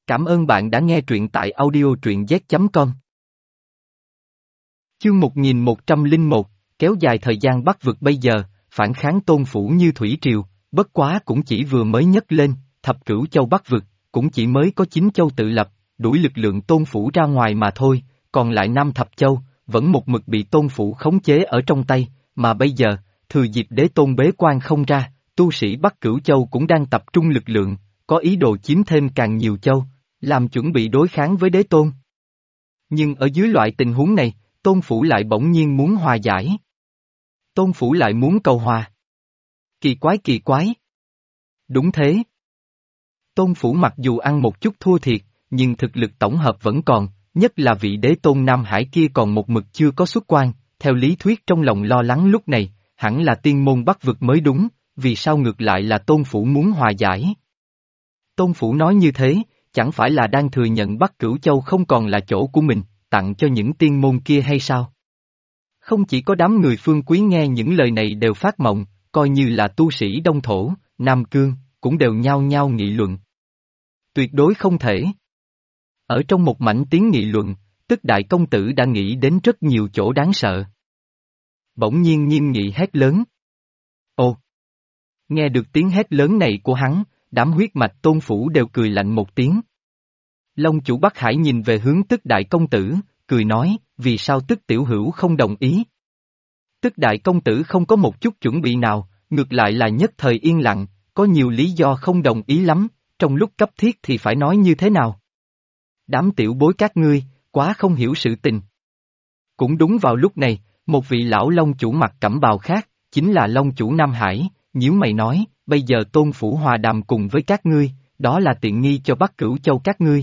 Cảm ơn bạn đã nghe truyện tại audio truyện z.com. Chương 1101, kéo dài thời gian Bắc vực bây giờ, phản kháng Tôn Phủ như thủy triều, bất quá cũng chỉ vừa mới nhấc lên, thập cửu châu Bắc vực, cũng chỉ mới có 9 châu tự lập, đuổi lực lượng Tôn Phủ ra ngoài mà thôi, còn lại 5 thập châu, vẫn một mực bị Tôn Phủ khống chế ở trong tay, mà bây giờ, thừa dịp Đế Tôn bế quan không ra, tu sĩ Bắc Cửu Châu cũng đang tập trung lực lượng, có ý đồ chiếm thêm càng nhiều châu, làm chuẩn bị đối kháng với Đế Tôn. Nhưng ở dưới loại tình huống này, Tôn Phủ lại bỗng nhiên muốn hòa giải. Tôn Phủ lại muốn cầu hòa. Kỳ quái. Đúng thế. Tôn Phủ mặc dù ăn một chút thua thiệt, nhưng thực lực tổng hợp vẫn còn, nhất là vị Đế Tôn Nam Hải kia còn một mực chưa có xuất quan, theo lý thuyết trong lòng lo lắng lúc này, hẳn là tiên môn Bắc vực mới đúng, vì sao ngược lại là Tôn Phủ muốn hòa giải. Tôn Phủ nói như thế, chẳng phải là đang thừa nhận Bắc Cửu Châu không còn là chỗ của mình, tặng cho những tiên môn kia hay sao? Không chỉ có đám người Phương Quý nghe những lời này đều phát mộng, coi như là tu sĩ Đông Thổ, Nam Cương, cũng đều nhao nhao nghị luận. Tuyệt đối không thể. Ở trong một mảnh tiếng nghị luận, Tức Đại Công Tử đã nghĩ đến rất nhiều chỗ đáng sợ. Bỗng nhiên nghiêm nghị hét lớn. Ồ! Nghe được tiếng hét lớn này của hắn, đám huyết mạch Tôn Phủ đều cười lạnh một tiếng. Long chủ Bắc Hải nhìn về hướng Tức Đại Công Tử, cười nói, vì sao Tức Tiểu Hữu không đồng ý? Tức Đại Công Tử không có một chút chuẩn bị nào, ngược lại là nhất thời yên lặng, có nhiều lý do không đồng ý lắm, trong lúc cấp thiết thì phải nói như thế nào? Đám tiểu bối các ngươi, quá không hiểu sự tình. Cũng đúng vào lúc này, một vị lão Long chủ mặc cẩm bào khác, chính là Long chủ Nam Hải, nhíu mày nói, bây giờ Tôn Phủ hòa đàm cùng với các ngươi, đó là tiện nghi cho Bắc Cửu Châu các ngươi.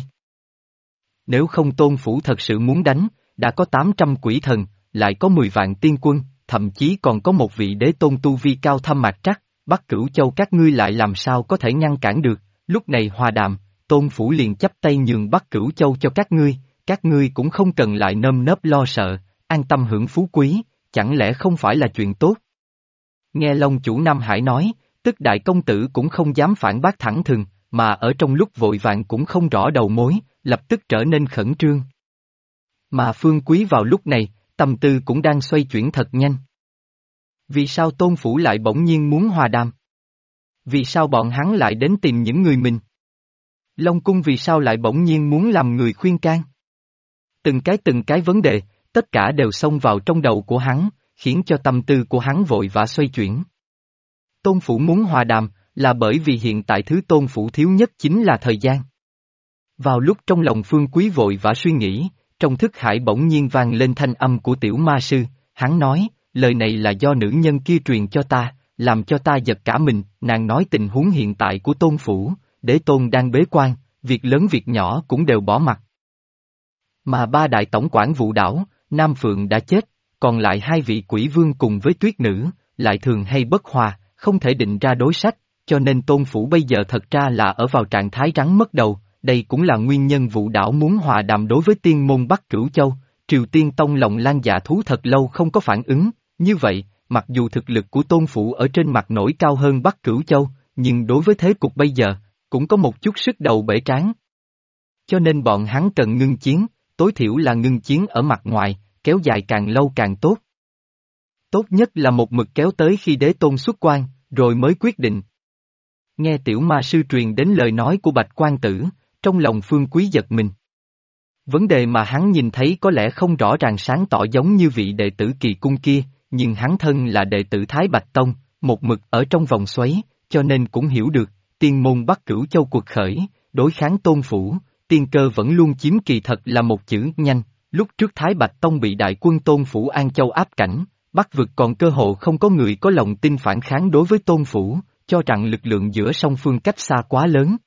Nếu không Tôn Phủ thật sự muốn đánh, đã có 800 quỷ thần, lại có 10 vạn tiên quân, thậm chí còn có một vị đế tôn tu vi cao thâm mạc trắc, Bắc Cửu Châu các ngươi lại làm sao có thể ngăn cản được, lúc này hòa đàm, Tôn Phủ liền chắp tay nhường Bắc Cửu Châu cho các ngươi cũng không cần lại nơm nớp lo sợ, an tâm hưởng phú quý, chẳng lẽ không phải là chuyện tốt? Nghe Long chủ Nam Hải nói, Tức Đại Công Tử cũng không dám phản bác thẳng thừng, mà ở trong lúc vội vàng cũng không rõ đầu mối, lập tức trở nên khẩn trương. Mà Phương Quý vào lúc này, tâm tư cũng đang xoay chuyển thật nhanh. Vì sao Tôn Phủ lại bỗng nhiên muốn hòa đàm? Vì sao bọn hắn lại đến tìm những người mình? Long Cung vì sao lại bỗng nhiên muốn làm người khuyên can? Từng cái vấn đề, tất cả đều xông vào trong đầu của hắn, khiến cho tâm tư của hắn vội vã xoay chuyển. Tôn Phủ muốn hòa đàm, là bởi vì hiện tại thứ Tôn Phủ thiếu nhất chính là thời gian. Vào lúc trong lòng Phương Quý vội vã suy nghĩ, trong thức hải bỗng nhiên vang lên thanh âm của tiểu ma sư, hắn nói, lời này là do nữ nhân kia truyền cho ta, làm cho ta giật cả mình, nàng nói tình huống hiện tại của Tôn Phủ, Đế Tôn đang bế quan, việc lớn việc nhỏ cũng đều bỏ mặc. Mà 3 đại tổng quản vụ đảo, Nam Phượng đã chết, còn lại 2 vị quỷ vương cùng với tuyết nữ, lại thường hay bất hòa, không thể định ra đối sách, cho nên Tôn Phủ bây giờ thật ra là ở vào trạng thái rắn mất đầu, đây cũng là nguyên nhân vụ đảo muốn hòa đàm đối với tiên môn Bắc Cửu Châu, Triều Tiên Tông lòng lan dạ thú thật lâu không có phản ứng, như vậy, mặc dù thực lực của Tôn Phủ ở trên mặt nổi cao hơn Bắc Cửu Châu, nhưng đối với thế cục bây giờ, cũng có một chút sức đầu bể trán. Cho nên bọn hắn cần ngưng chiến, tối thiểu là ngưng chiến ở mặt ngoài, kéo dài càng lâu càng tốt. Tốt nhất là một mực kéo tới khi Đế Tôn xuất quan, rồi mới quyết định. Nghe tiểu ma sư truyền đến lời nói của Bạch Quan Tử, trong lòng Phương Quý giật mình. Vấn đề mà hắn nhìn thấy có lẽ không rõ ràng sáng tỏ giống như vị đệ tử Kỳ Cung kia, nhưng hắn thân là đệ tử Thái Bạch Tông, một mực ở trong vòng xoáy, cho nên cũng hiểu được, tiên môn Bắc Cửu Châu cuộc khởi, đối kháng Tôn Phủ, tiên cơ vẫn luôn chiếm kỳ thật là một chữ nhanh, lúc trước Thái Bạch Tông bị đại quân Tôn Phủ An Châu áp cảnh, Bắc vực còn cơ hồ không có người có lòng tin phản kháng đối với Tôn Phủ, cho rằng lực lượng giữa song phương cách xa quá lớn.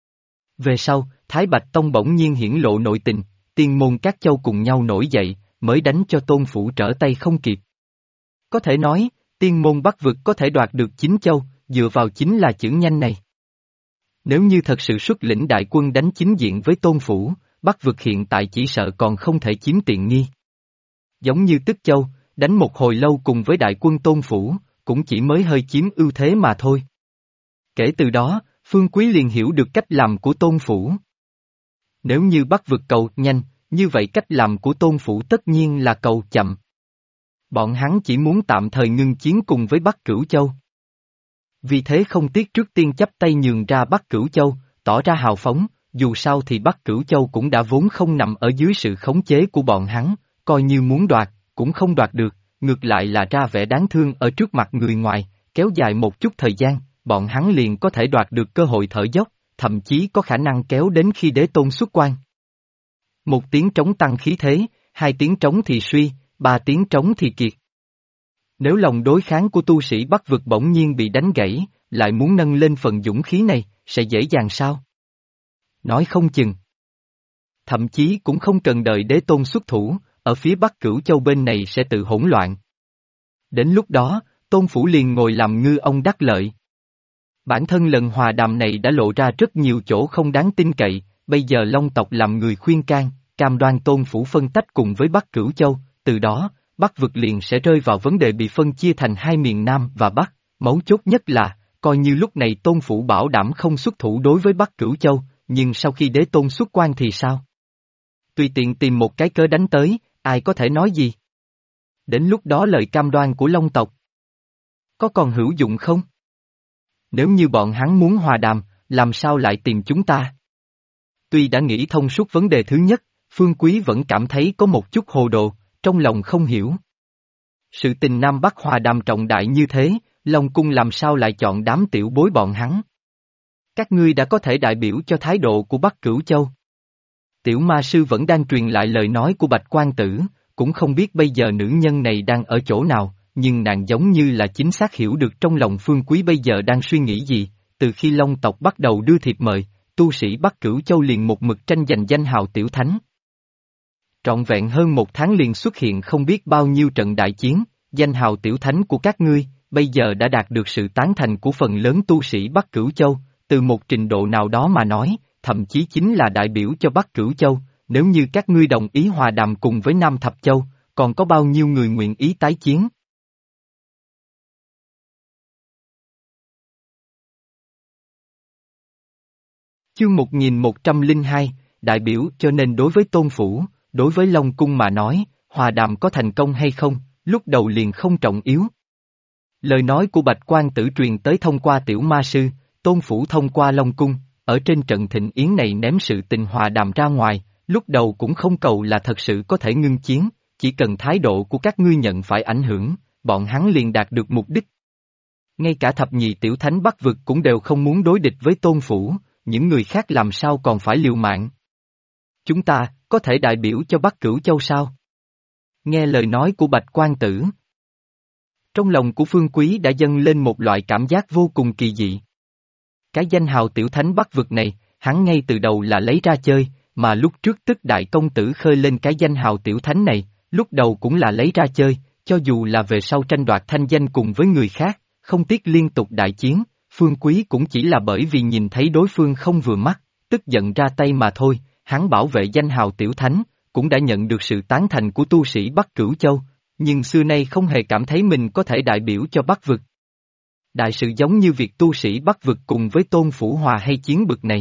Về sau, Thái Bạch Tông bỗng nhiên hiển lộ nội tình, tiên môn các châu cùng nhau nổi dậy, mới đánh cho Tôn Phủ trở tay không kịp. Có thể nói, tiên môn Bắc vực có thể đoạt được 9 châu, dựa vào chính là chữ nhanh này. Nếu như thật sự xuất lĩnh đại quân đánh chính diện với Tôn Phủ, Bắc vực hiện tại chỉ sợ còn không thể chiếm tiện nghi. Giống như Tức Châu, đánh một hồi lâu cùng với đại quân Tôn Phủ, cũng chỉ mới hơi chiếm ưu thế mà thôi. Kể từ đó, Phương Quý liền hiểu được cách làm của Tôn Phủ. Nếu như Bắc vực cầu nhanh, như vậy cách làm của Tôn Phủ tất nhiên là cầu chậm. Bọn hắn chỉ muốn tạm thời ngưng chiến cùng với Bắc Cửu Châu. Vì thế không tiếc trước tiên chắp tay nhường ra Bắc Cửu Châu, tỏ ra hào phóng, dù sao thì Bắc Cửu Châu cũng đã vốn không nằm ở dưới sự khống chế của bọn hắn, coi như muốn đoạt, cũng không đoạt được, ngược lại là ra vẻ đáng thương ở trước mặt người ngoài, kéo dài một chút thời gian, bọn hắn liền có thể đoạt được cơ hội thở dốc, thậm chí có khả năng kéo đến khi đế tôn xuất quan. Một tiếng trống tăng khí thế, hai tiếng trống thì suy, ba tiếng trống thì kiệt. Nếu lòng đối kháng của tu sĩ Bắc vực bỗng nhiên bị đánh gãy, lại muốn nâng lên phần dũng khí này, sẽ dễ dàng sao? Nói không chừng. Thậm chí cũng không cần đợi đế tôn xuất thủ, ở phía Bắc Cửu Châu bên này sẽ tự hỗn loạn. Đến lúc đó, Tôn Phủ liền ngồi làm ngư ông đắc lợi. Bản thân lần hòa đàm này đã lộ ra rất nhiều chỗ không đáng tin cậy, bây giờ Long tộc làm người khuyên can, cam đoan Tôn Phủ phân tách cùng với Bắc Cửu Châu, từ đó, Bắc vực liền sẽ rơi vào vấn đề bị phân chia thành hai miền Nam và Bắc, mấu chốt nhất là, coi như lúc này Tôn Phủ bảo đảm không xuất thủ đối với Bắc Cửu Châu, nhưng sau khi đế tôn xuất quan thì sao? Tùy tiện tìm một cái cớ đánh tới, ai có thể nói gì? Đến lúc đó lời cam đoan của Long tộc có còn hữu dụng không? Nếu như bọn hắn muốn hòa đàm, làm sao lại tìm chúng ta? Tuy đã nghĩ thông suốt vấn đề thứ nhất, Phương Quý vẫn cảm thấy có một chút hồ đồ, trong lòng không hiểu. Sự tình Nam Bắc hòa đàm trọng đại như thế, Long Cung làm sao lại chọn đám tiểu bối bọn hắn? Các ngươi đã có thể đại biểu cho thái độ của Bắc Cửu Châu. Tiểu ma sư vẫn đang truyền lại lời nói của Bạch Quan Tử, cũng không biết bây giờ nữ nhân này đang ở chỗ nào, nhưng nàng giống như là chính xác hiểu được trong lòng Phương Quý bây giờ đang suy nghĩ gì, từ khi Long tộc bắt đầu đưa thiệp mời, tu sĩ Bắc Cửu Châu liền một mực tranh giành danh hào tiểu thánh. Trọn vẹn hơn một tháng liền xuất hiện không biết bao nhiêu trận đại chiến, danh hào tiểu thánh của các ngươi, bây giờ đã đạt được sự tán thành của phần lớn tu sĩ Bắc Cửu Châu, từ một trình độ nào đó mà nói, thậm chí chính là đại biểu cho Bắc Cửu Châu, nếu như các ngươi đồng ý hòa đàm cùng với Nam Thập Châu, còn có bao nhiêu người nguyện ý tái chiến? Chương 1102, đại biểu cho nên đối với Tôn Phủ, đối với Long Cung mà nói, hòa đàm có thành công hay không, lúc đầu liền không trọng yếu. Lời nói của Bạch Quan Tử truyền tới thông qua tiểu ma sư, Tôn Phủ thông qua Long Cung, ở trên trận thịnh yến này ném sự tình hòa đàm ra ngoài, lúc đầu cũng không cầu là thật sự có thể ngưng chiến, chỉ cần thái độ của các ngươi nhận phải ảnh hưởng, bọn hắn liền đạt được mục đích. Ngay cả thập nhị tiểu thánh Bắc vực cũng đều không muốn đối địch với Tôn Phủ, những người khác làm sao còn phải liều mạng. Chúng ta, có thể đại biểu cho Bắc Cửu Châu sao? Nghe lời nói của Bạch Quan Tử. Trong lòng của Phương Quý đã dâng lên một loại cảm giác vô cùng kỳ dị. Cái danh hào tiểu thánh Bắc vực này, hắn ngay từ đầu là lấy ra chơi, mà lúc trước tức đại công tử khơi lên cái danh hào tiểu thánh này, lúc đầu cũng là lấy ra chơi, cho dù là về sau tranh đoạt thanh danh cùng với người khác, không tiếc liên tục đại chiến, Phương Quý cũng chỉ là bởi vì nhìn thấy đối phương không vừa mắt, tức giận ra tay mà thôi, hắn bảo vệ danh hào tiểu thánh, cũng đã nhận được sự tán thành của tu sĩ Bắc Cửu Châu, nhưng xưa nay không hề cảm thấy mình có thể đại biểu cho Bắc vực. Đại sự giống như việc tu sĩ Bắc vực cùng với Tôn Phủ hòa hay chiến bực này.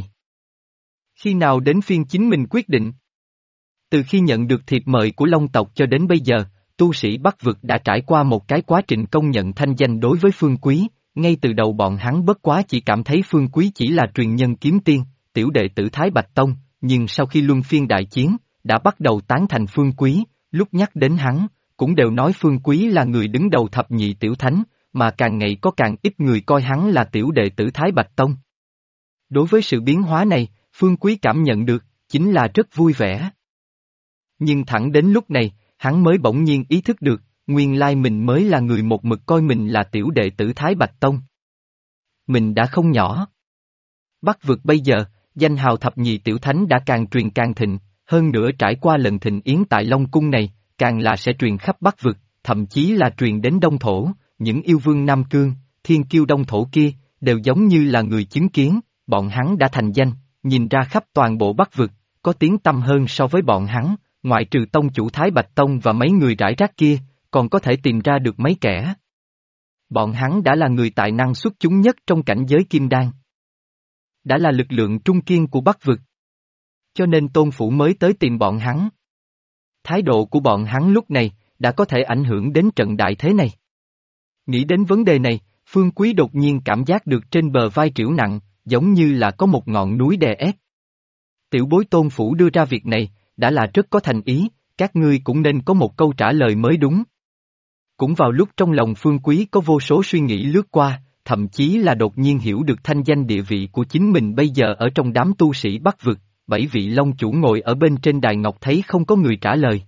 Khi nào đến phiên chính mình quyết định? Từ khi nhận được thiệp mời của Long tộc cho đến bây giờ, tu sĩ Bắc vực đã trải qua một cái quá trình công nhận thanh danh đối với Phương Quý, ngay từ đầu bọn hắn bất quá chỉ cảm thấy Phương Quý chỉ là truyền nhân kiếm tiên, tiểu đệ tử Thái Bạch Tông, nhưng sau khi luân phiên đại chiến, đã bắt đầu tán thành Phương Quý, lúc nhắc đến hắn, cũng đều nói Phương Quý là người đứng đầu thập nhị tiểu thánh, mà càng ngày có càng ít người coi hắn là tiểu đệ tử Thái Bạch Tông. Đối với sự biến hóa này, Phương Quý cảm nhận được, chính là rất vui vẻ. Nhưng thẳng đến lúc này, hắn mới bỗng nhiên ý thức được, nguyên lai mình mới là người một mực coi mình là tiểu đệ tử Thái Bạch Tông. Mình đã không nhỏ. Bắc vực bây giờ, danh hào thập nhị tiểu thánh đã càng truyền càng thịnh, hơn nữa trải qua lần thịnh yến tại Long Cung này, càng là sẽ truyền khắp Bắc vực, thậm chí là truyền đến Đông Thổ, những yêu vương Nam Cương, thiên kiêu Đông Thổ kia, đều giống như là người chứng kiến, bọn hắn đã thành danh, nhìn ra khắp toàn bộ Bắc vực, có tiếng tăm hơn so với bọn hắn, ngoại trừ tông chủ Thái Bạch Tông và mấy người rải rác kia, còn có thể tìm ra được mấy kẻ. Bọn hắn đã là người tài năng xuất chúng nhất trong cảnh giới kim đan. Đã là lực lượng trung kiên của Bắc vực. Cho nên tôn phủ mới tới tìm bọn hắn. Thái độ của bọn hắn lúc này, đã có thể ảnh hưởng đến trận đại thế này. Nghĩ đến vấn đề này, Phương Quý đột nhiên cảm giác được trên bờ vai trĩu nặng, giống như là có một ngọn núi đè ép. Tiểu bối tôn phủ đưa ra việc này, đã là rất có thành ý, các ngươi cũng nên có một câu trả lời mới đúng. Cũng vào lúc trong lòng Phương Quý có vô số suy nghĩ lướt qua, thậm chí là đột nhiên hiểu được thanh danh địa vị của chính mình bây giờ ở trong đám tu sĩ Bắc vực, 7 vị long chủ ngồi ở bên trên đài ngọc thấy không có người trả lời.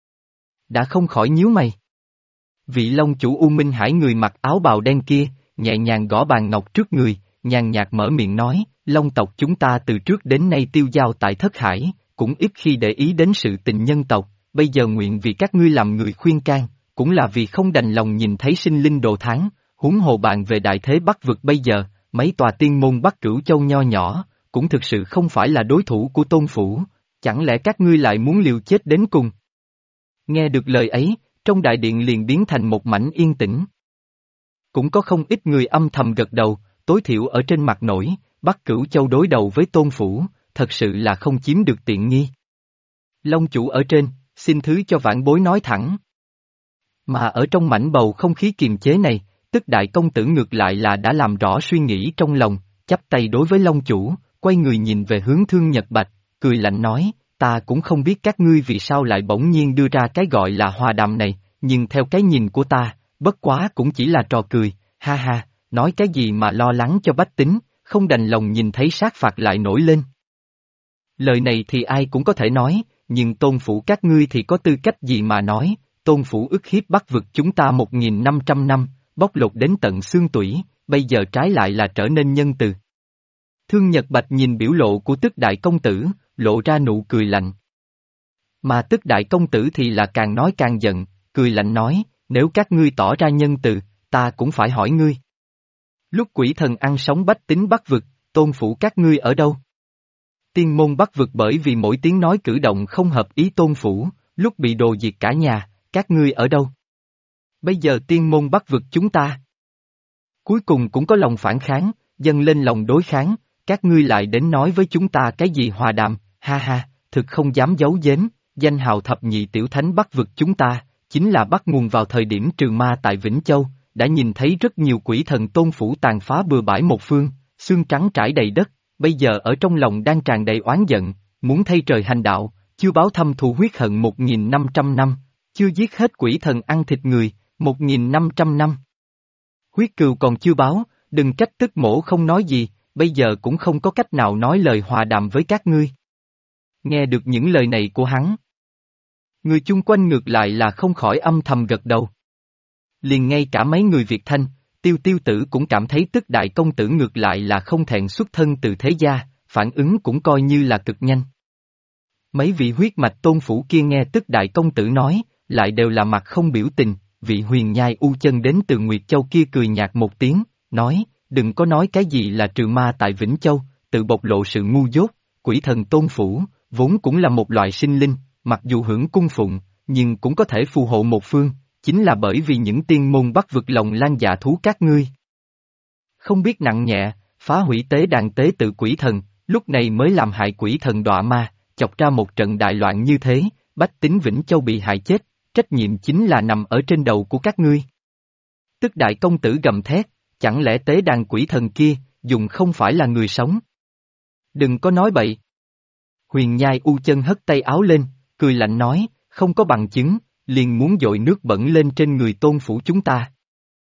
Đã không khỏi nhíu mày. Vị long chủ U Minh Hải người mặc áo bào đen kia, nhẹ nhàng gõ bàn ngọc trước người, nhàn nhạt mở miệng nói, long tộc chúng ta từ trước đến nay tiêu dao tại Thất Hải, cũng ít khi để ý đến sự tình nhân tộc, bây giờ nguyện vì các ngươi làm người khuyên can, cũng là vì không đành lòng nhìn thấy sinh linh đồ tháng, huống hồ bạn về đại thế Bắc vực bây giờ, mấy tòa tiên môn Bắc Cửu Châu nho nhỏ, cũng thực sự không phải là đối thủ của tôn phủ, chẳng lẽ các ngươi lại muốn liều chết đến cùng? Nghe được lời ấy, trong đại điện liền biến thành một mảnh yên tĩnh. Cũng có không ít người âm thầm gật đầu, tối thiểu ở trên mặt nổi, Bắc Cửu Châu đối đầu với tôn phủ, thật sự là không chiếm được tiện nghi. Long chủ ở trên, xin thứ cho vãn bối nói thẳng. Mà ở trong mảnh bầu không khí kiềm chế này, tức đại công tử ngược lại là đã làm rõ suy nghĩ trong lòng, chắp tay đối với Long chủ, quay người nhìn về hướng Thương Nhật Bạch, cười lạnh nói, ta cũng không biết các ngươi vì sao lại bỗng nhiên đưa ra cái gọi là hòa đàm này, nhưng theo cái nhìn của ta, bất quá cũng chỉ là trò cười, ha ha, nói cái gì mà lo lắng cho bách tính, không đành lòng nhìn thấy sát phạt lại nổi lên. Lời này thì ai cũng có thể nói, nhưng tôn phủ các ngươi thì có tư cách gì mà nói, tôn phủ ức hiếp Bắc vực chúng ta 1.500 năm, bóc lột đến tận xương tủy, bây giờ trái lại là trở nên nhân từ. Thương Nhật Bạch nhìn biểu lộ của tức đại công tử, lộ ra nụ cười lạnh. Mà tức đại công tử thì là càng nói càng giận, cười lạnh nói, nếu các ngươi tỏ ra nhân từ, ta cũng phải hỏi ngươi. Lúc quỷ thần ăn sống bách tính Bắc vực, tôn phủ các ngươi ở đâu? Tiên môn Bắc vực bởi vì mỗi tiếng nói cử động không hợp ý tôn phủ, lúc bị đồ diệt cả nhà, các ngươi ở đâu? Bây giờ tiên môn Bắc vực chúng ta. Cuối cùng cũng có lòng phản kháng, dâng lên lòng đối kháng, các ngươi lại đến nói với chúng ta cái gì hòa đàm, ha ha, thực không dám giấu giếm, danh hào thập nhị tiểu thánh Bắc vực chúng ta, chính là bắt nguồn vào thời điểm trừ ma tại Vĩnh Châu, đã nhìn thấy rất nhiều quỷ thần tôn phủ tàn phá bừa bãi một phương, xương trắng trải đầy đất, bây giờ ở trong lòng đang tràn đầy oán giận, muốn thay trời hành đạo, chưa báo thâm thù huyết hận 1.500 năm, chưa giết hết quỷ thần ăn thịt người, 1.500 năm. Huyết cừu còn chưa báo, đừng trách tức mổ không nói gì, bây giờ cũng không có cách nào nói lời hòa đàm với các ngươi. Nghe được những lời này của hắn, người chung quanh ngược lại là không khỏi âm thầm gật đầu. Liền ngay cả mấy người Việt Thanh, Tiêu Tiêu Tử cũng cảm thấy tức đại công tử ngược lại là không thẹn xuất thân từ thế gia, phản ứng cũng coi như là cực nhanh. Mấy vị huyết mạch tôn phủ kia nghe tức đại công tử nói, lại đều là mặt không biểu tình, vị huyền nhai u chân đến từ Nguyệt Châu kia cười nhạt một tiếng, nói, đừng có nói cái gì là trừ ma tại Vĩnh Châu, tự bộc lộ sự ngu dốt, quỷ thần tôn phủ, vốn cũng là một loại sinh linh, mặc dù hưởng cung phụng, nhưng cũng có thể phù hộ một phương, chính là bởi vì những tiên môn bắt vực lòng lan dạ thú các ngươi. Không biết nặng nhẹ, phá hủy tế đàn tế tự quỷ thần, lúc này mới làm hại quỷ thần đọa ma, chọc ra một trận đại loạn như thế, bách tính Vĩnh Châu bị hại chết, trách nhiệm chính là nằm ở trên đầu của các ngươi. Tức đại công tử gầm thét, chẳng lẽ tế đàn quỷ thần kia, dùng không phải là người sống? Đừng có nói bậy. Huyền nhai u chân hất tay áo lên, cười lạnh nói, không có bằng chứng, liền muốn dội nước bẩn lên trên người tôn phủ chúng ta.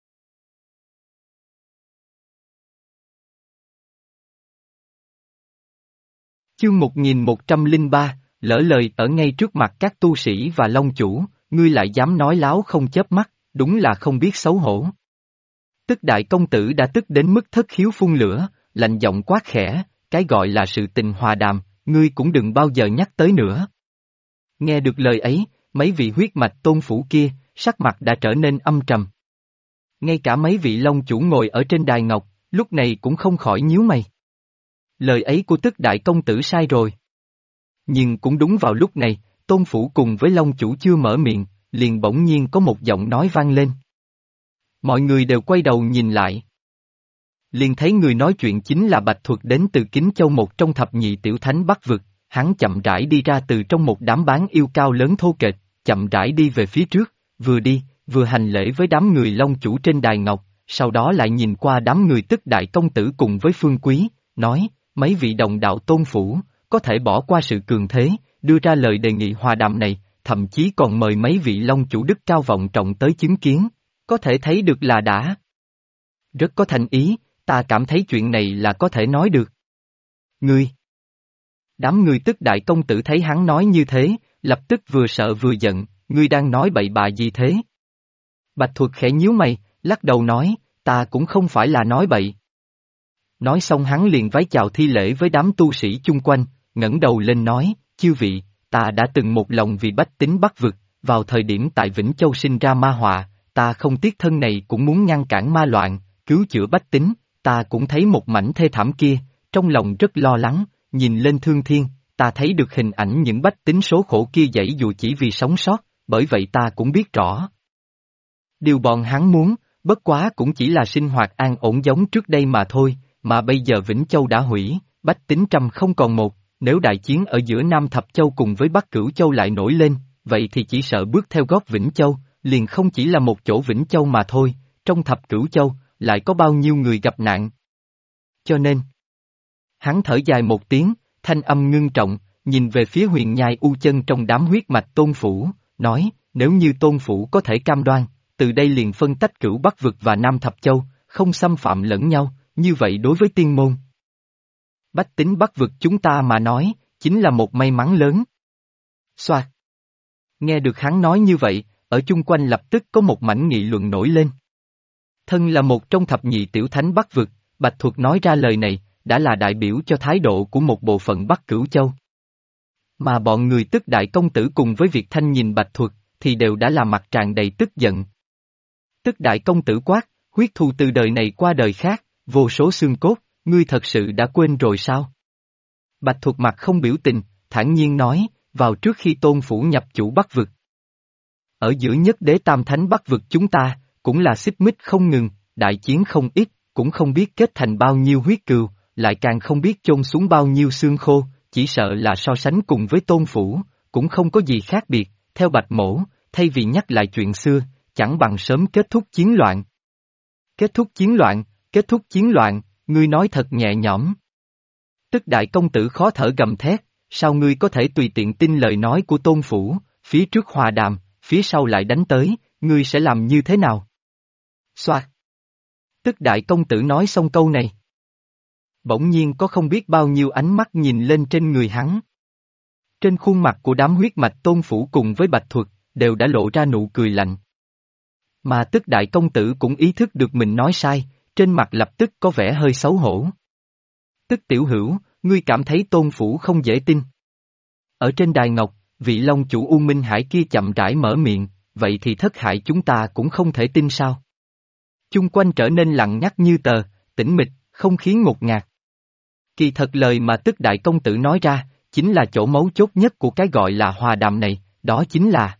Chương 1103, lỡ lời ở ngay trước mặt các tu sĩ và long chủ, ngươi lại dám nói láo không chớp mắt, đúng là không biết xấu hổ. Tức đại công tử đã tức đến mức thất khiếu phun lửa, lạnh giọng quát khẽ, cái gọi là sự tình hòa đàm, ngươi cũng đừng bao giờ nhắc tới nữa. Nghe được lời ấy, mấy vị huyết mạch tôn phủ kia, sắc mặt đã trở nên âm trầm. Ngay cả mấy vị long chủ ngồi ở trên đài ngọc, lúc này cũng không khỏi nhíu mày. Lời ấy của tức đại công tử sai rồi. Nhưng cũng đúng vào lúc này, tôn phủ cùng với long chủ chưa mở miệng, liền bỗng nhiên có một giọng nói vang lên. Mọi người đều quay đầu nhìn lại. Liền thấy người nói chuyện chính là Bạch Thuật đến từ Kính Châu, một trong thập nhị tiểu thánh Bắc vực, hắn chậm rãi đi ra từ trong một đám bán yêu cao lớn thô kệch, chậm rãi đi về phía trước, vừa đi, vừa hành lễ với đám người Long chủ trên đài ngọc, sau đó lại nhìn qua đám người Tức đại công tử cùng với Phương Quý, nói, mấy vị đồng đạo Tôn phủ, có thể bỏ qua sự cường thế, đưa ra lời đề nghị hòa đàm này, thậm chí còn mời mấy vị Long chủ đức cao vọng trọng tới chứng kiến, có thể thấy được là đã rất có thành ý, ta cảm thấy chuyện này là có thể nói được. Ngươi! Đám người Tức đại công tử thấy hắn nói như thế, lập tức vừa sợ vừa giận, ngươi đang nói bậy bạ gì thế? Bạch Thuật khẽ nhíu mày, lắc đầu nói, ta cũng không phải là nói bậy. Nói xong hắn liền vái chào thi lễ với đám tu sĩ chung quanh, ngẩng đầu lên nói, chư vị, ta đã từng một lòng vì bách tính Bắc vực, vào thời điểm tại Vĩnh Châu sinh ra ma họa, ta không tiếc thân này cũng muốn ngăn cản ma loạn, cứu chữa bách tính, ta cũng thấy một mảnh thê thảm kia, trong lòng rất lo lắng, nhìn lên thương thiên, ta thấy được hình ảnh những bách tính số khổ kia giãy dụa chỉ vì sống sót, bởi vậy ta cũng biết rõ. Điều bọn hắn muốn, bất quá cũng chỉ là sinh hoạt an ổn giống trước đây mà thôi, mà bây giờ Vĩnh Châu đã hủy, bách tính trăm không còn một, nếu đại chiến ở giữa Nam Thập Châu cùng với Bắc Cửu Châu lại nổi lên, vậy thì chỉ sợ bước theo gót Vĩnh Châu, liền không chỉ là một chỗ Vĩnh Châu mà thôi, trong Thập Cửu Châu, lại có bao nhiêu người gặp nạn. Cho nên, hắn thở dài một tiếng, thanh âm ngưng trọng, nhìn về phía huyền nhai u chân trong đám huyết mạch Tôn phủ, nói, nếu như Tôn phủ có thể cam đoan, từ đây liền phân tách Cửu Bắc vực và Nam Thập Châu, không xâm phạm lẫn nhau, như vậy đối với tiên môn bách tính Bắc vực chúng ta mà nói, chính là một may mắn lớn. Xoạt. Nghe được hắn nói như vậy, ở chung quanh lập tức có một mảnh nghị luận nổi lên. Thân là một trong thập nhị tiểu thánh Bắc vực, Bạch Thuật nói ra lời này, đã là đại biểu cho thái độ của một bộ phận Bắc Cửu Châu. Mà bọn người Tức đại công tử cùng với Việt Thanh nhìn Bạch Thuật, thì đều đã là mặt tràn đầy tức giận. Tức đại công tử quát, huyết thù từ đời này qua đời khác, vô số xương cốt, ngươi thật sự đã quên rồi sao? Bạch Thuật mặt không biểu tình, thản nhiên nói, vào trước khi Tôn phủ nhập chủ Bắc vực. Ở giữa nhất đế tam thánh Bắc vực chúng ta, cũng là xích mích không ngừng, đại chiến không ít, cũng không biết kết thành bao nhiêu huyết cừu, lại càng không biết chôn xuống bao nhiêu xương khô, chỉ sợ là so sánh cùng với Tôn phủ, cũng không có gì khác biệt, theo Bạch Mỗ, thay vì nhắc lại chuyện xưa, chẳng bằng sớm kết thúc chiến loạn. Kết thúc chiến loạn, kết thúc chiến loạn, ngươi nói thật nhẹ nhõm. Tức đại công tử khó thở gầm thét, sao ngươi có thể tùy tiện tin lời nói của Tôn phủ, phía trước hòa đàm, phía sau lại đánh tới, ngươi sẽ làm như thế nào? Xoạt. Tức đại công tử nói xong câu này. Bỗng nhiên có không biết bao nhiêu ánh mắt nhìn lên trên người hắn. Trên khuôn mặt của đám huyết mạch Tôn phủ cùng với Bạch Thuật, đều đã lộ ra nụ cười lạnh. Mà Tức đại công tử cũng ý thức được mình nói sai, trên mặt lập tức có vẻ hơi xấu hổ. Tức tiểu hữu, ngươi cảm thấy Tôn phủ không dễ tin. Ở trên đài ngọc, vị Long chủ U Minh Hải kia chậm rãi mở miệng, vậy thì Thất Hải chúng ta cũng không thể tin sao? Chung quanh trở nên lặng ngắt như tờ, tĩnh mịch, không khí ngột ngạt. Kỳ thật lời mà Tức đại công tử nói ra, chính là chỗ mấu chốt nhất của cái gọi là hòa đàm này, đó chính là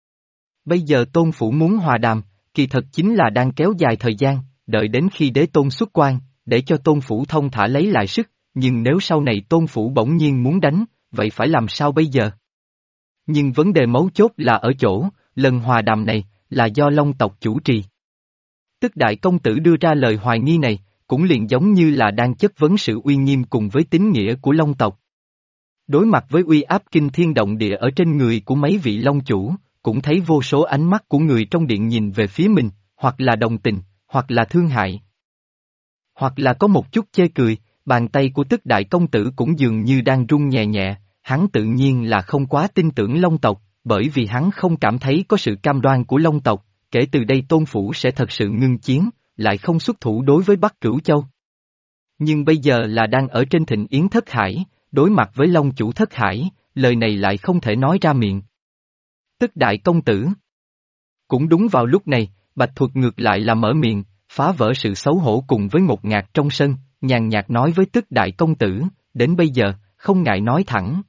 bây giờ Tôn phủ muốn hòa đàm, kỳ thật chính là đang kéo dài thời gian, đợi đến khi đế tôn xuất quan, để cho Tôn phủ thông thả lấy lại sức, nhưng nếu sau này Tôn phủ bỗng nhiên muốn đánh, vậy phải làm sao bây giờ? Nhưng vấn đề mấu chốt là ở chỗ, lần hòa đàm này, là do Long tộc chủ trì. Tức đại công tử đưa ra lời hoài nghi này, cũng liền giống như là đang chất vấn sự uy nghiêm cùng với tín nghĩa của Long tộc. Đối mặt với uy áp kinh thiên động địa ở trên người của mấy vị Long chủ, cũng thấy vô số ánh mắt của người trong điện nhìn về phía mình, hoặc là đồng tình, hoặc là thương hại. Hoặc là có một chút chê cười, bàn tay của Tức đại công tử cũng dường như đang run nhẹ nhẹ, hắn tự nhiên là không quá tin tưởng Long tộc, bởi vì hắn không cảm thấy có sự cam đoan của Long tộc, kể từ đây Tôn phủ sẽ thật sự ngưng chiến, lại không xuất thủ đối với Bắc Cửu Châu. Nhưng bây giờ là đang ở trên thịnh yến Thất Hải, đối mặt với Long chủ Thất Hải, lời này lại không thể nói ra miệng. Tức đại công tử. Cũng đúng vào lúc này, Bạch Thuật ngược lại là mở miệng, phá vỡ sự xấu hổ cùng với ngột ngạt trong sân, nhàn nhạt nói với Tức đại công tử, đến bây giờ, không ngại nói thẳng.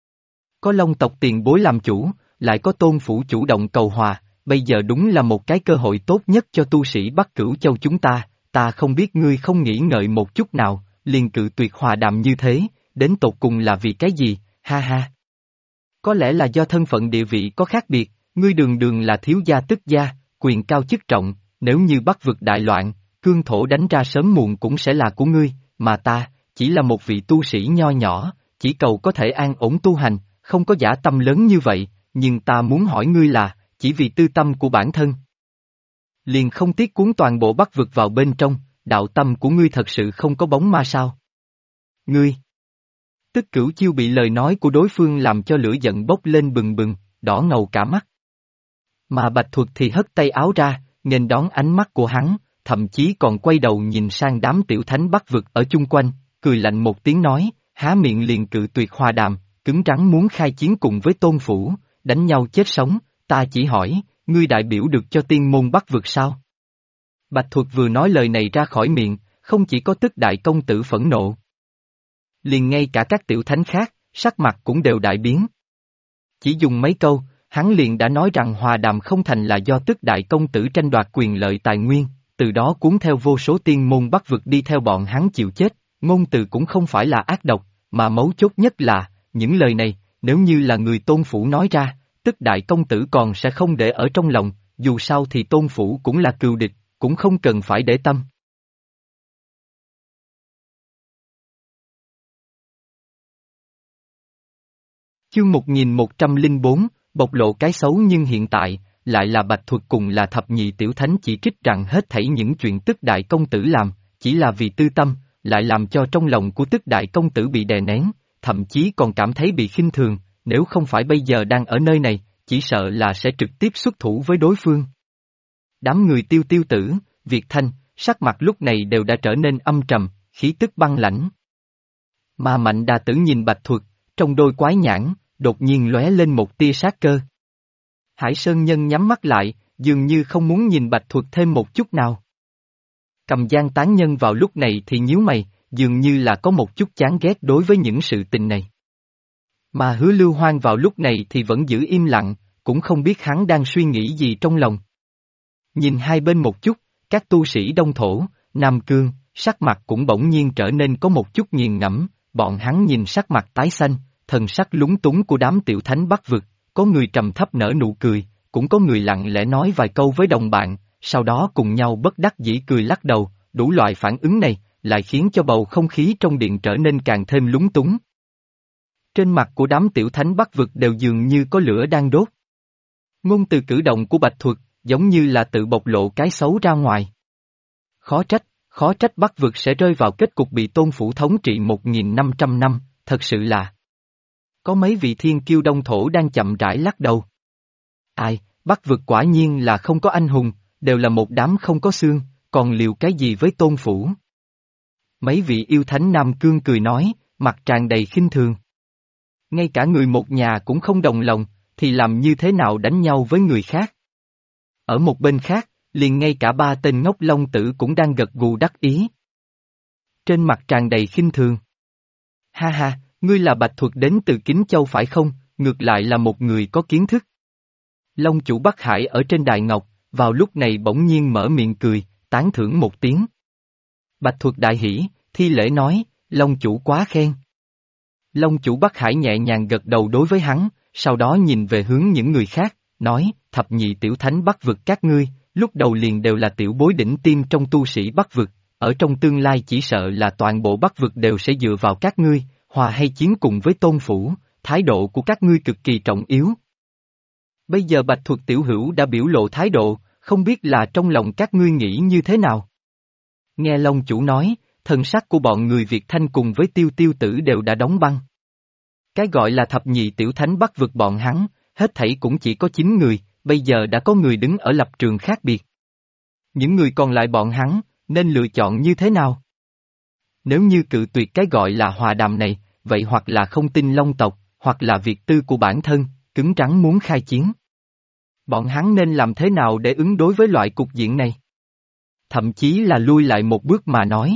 Có Long tộc tiền bối làm chủ, lại có Tôn phủ chủ động cầu hòa, bây giờ đúng là một cái cơ hội tốt nhất cho tu sĩ Bắc Cửu Châu chúng ta không biết ngươi không nghĩ ngợi một chút nào, liền cự tuyệt hòa đàm như thế, đến tột cùng là vì cái gì, Ha ha. Có lẽ là do thân phận địa vị có khác biệt, ngươi đường đường là thiếu gia tức gia, quyền cao chức trọng, nếu như Bắc vực đại loạn, cương thổ đánh ra sớm muộn cũng sẽ là của ngươi, mà ta, chỉ là một vị tu sĩ nho nhỏ, chỉ cầu có thể an ổn tu hành, không có dã tâm lớn như vậy, nhưng ta muốn hỏi ngươi là, chỉ vì tư tâm của bản thân. Liền không tiếc cuốn toàn bộ Bắc vực vào bên trong, đạo tâm của ngươi thật sự không có bóng ma sao? Ngươi! Tức Cửu Chiêu bị lời nói của đối phương làm cho lửa giận bốc lên bừng bừng, đỏ ngầu cả mắt. Mà Bạch Thuật thì hất tay áo ra, nghênh đón ánh mắt của hắn, thậm chí còn quay đầu nhìn sang đám tiểu thánh Bắc vực ở chung quanh, cười lạnh một tiếng nói, há miệng liền cự tuyệt hòa đàm, cứng rắn muốn khai chiến cùng với Tôn Phủ, đánh nhau chết sống, ta chỉ hỏi, ngươi đại biểu được cho tiên môn Bắc vực sao? Bạch Thuật vừa nói lời này ra khỏi miệng, không chỉ có Tức đại công tử phẫn nộ. Liền ngay cả các tiểu thánh khác, sắc mặt cũng đều đại biến. Chỉ dùng mấy câu, hắn liền đã nói rằng hòa đàm không thành là do Tức đại công tử tranh đoạt quyền lợi tài nguyên, từ đó cuốn theo vô số tiên môn Bắc vực đi theo bọn hắn chịu chết, ngôn từ cũng không phải là ác độc, mà mấu chốt nhất là, những lời này, nếu như là người Tôn Phủ nói ra, Tức đại công tử còn sẽ không để ở trong lòng, dù sao thì Tôn Phủ cũng là cừu địch, cũng không cần phải để tâm. Chương 1104, bộc lộ cái xấu nhưng hiện tại, lại là Bạch Thuật cùng là thập nhị tiểu thánh chỉ trích rằng hết thảy những chuyện Tức đại công tử làm, chỉ là vì tư tâm, lại làm cho trong lòng của Tức đại công tử bị đè nén, thậm chí còn cảm thấy bị khinh thường, nếu không phải bây giờ đang ở nơi này, chỉ sợ là sẽ trực tiếp xuất thủ với đối phương. Đám người Tiêu Tiêu Tử, Việt Thanh, sắc mặt lúc này đều đã trở nên âm trầm, khí tức băng lãnh. Mà Mạnh Đà Tử nhìn Bạch Thuật, trong đôi quái nhãn, đột nhiên lóe lên một tia sát cơ. Hải Sơn Nhân nhắm mắt lại, dường như không muốn nhìn Bạch Thuật thêm một chút nào. Cầm Giang Tán Nhân vào lúc này thì nhíu mày, dường như là có một chút chán ghét đối với những sự tình này. Mà Hứa Lưu Hoang vào lúc này thì vẫn giữ im lặng, cũng không biết hắn đang suy nghĩ gì trong lòng. Nhìn hai bên một chút, các tu sĩ Đông Thổ, Nam Cương, sắc mặt cũng bỗng nhiên trở nên có một chút nghiền ngẫm, bọn hắn nhìn sắc mặt tái xanh, thần sắc lúng túng của đám tiểu thánh Bắc vực, có người trầm thấp nở nụ cười, cũng có người lặng lẽ nói vài câu với đồng bạn, sau đó cùng nhau bất đắc dĩ cười lắc đầu, đủ loại phản ứng này, lại khiến cho bầu không khí trong điện trở nên càng thêm lúng túng. Trên mặt của đám tiểu thánh Bắc vực đều dường như có lửa đang đốt. Ngôn từ cử động của Bạch Thuật, giống như là tự bộc lộ cái xấu ra ngoài. Khó trách Bắc vực sẽ rơi vào kết cục bị Tôn Phủ thống trị 1.500 năm, thật sự là. Có mấy vị thiên kiêu Đông Thổ đang chậm rãi lắc đầu. Ai, Bắc vực quả nhiên là không có anh hùng, đều là một đám không có xương, còn liều cái gì với Tôn Phủ. Mấy vị yêu thánh Nam Cương cười nói, mặt tràn đầy khinh thường. Ngay cả người một nhà cũng không đồng lòng, thì làm như thế nào đánh nhau với người khác. Ở một bên khác, liền ngay cả ba tên ngốc long tử cũng đang gật gù đắc ý. Trên mặt tràn đầy khinh thường. Ha ha, ngươi là Bạch Thuật đến từ Kính Châu phải không, ngược lại là một người có kiến thức. Long chủ Bắc Hải ở trên đài ngọc, vào lúc này bỗng nhiên mở miệng cười, tán thưởng một tiếng. Bạch Thuật đại hỉ, thi lễ nói, Long chủ quá khen. Long chủ Bắc Hải nhẹ nhàng gật đầu đối với hắn, sau đó nhìn về hướng những người khác, nói, thập nhị tiểu thánh Bắc vực các ngươi, lúc đầu liền đều là tiểu bối đỉnh tiêm trong tu sĩ Bắc vực, ở trong tương lai chỉ sợ là toàn bộ Bắc vực đều sẽ dựa vào các ngươi, hòa hay chiến cùng với Tôn Phủ, thái độ của các ngươi cực kỳ trọng yếu. Bây giờ Bạch Thuật tiểu hữu đã biểu lộ thái độ, không biết là trong lòng các ngươi nghĩ như thế nào. Nghe Long chủ nói, thần sắc của bọn người Việt Thanh cùng với Tiêu Tiêu Tử đều đã đóng băng. Cái gọi là thập nhị tiểu thánh Bắc vực bọn hắn, hết thảy cũng chỉ có 9 người, bây giờ đã có người đứng ở lập trường khác biệt. Những người còn lại bọn hắn, nên lựa chọn như thế nào? Nếu như cự tuyệt cái gọi là hòa đàm này, vậy hoặc là không tin Long tộc, hoặc là việc tư của bản thân, cứng rắn muốn khai chiến. Bọn hắn nên làm thế nào để ứng đối với loại cục diện này? Thậm chí là lui lại một bước mà nói.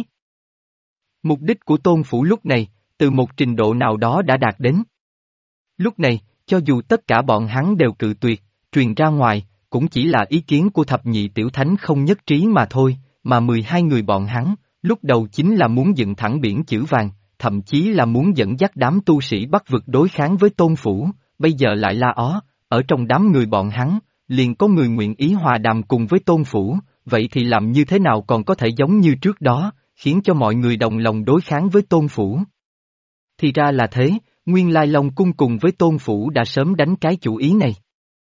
Mục đích của Tôn Phủ lúc này, từ một trình độ nào đó đã đạt đến. Lúc này, cho dù tất cả bọn hắn đều cự tuyệt, truyền ra ngoài, cũng chỉ là ý kiến của thập nhị tiểu thánh không nhất trí mà thôi, mà 12 người bọn hắn, lúc đầu chính là muốn dựng thẳng biển chữ vàng, thậm chí là muốn dẫn dắt đám tu sĩ Bắc vực đối kháng với Tôn Phủ, bây giờ lại la ó, ở trong đám người bọn hắn, liền có người nguyện ý hòa đàm cùng với Tôn Phủ, vậy thì làm như thế nào còn có thể giống như trước đó, khiến cho mọi người đồng lòng đối kháng với Tôn Phủ. Thì ra là thế, nguyên lai Long Cung cùng với Tôn Phủ đã sớm đánh cái chủ ý này.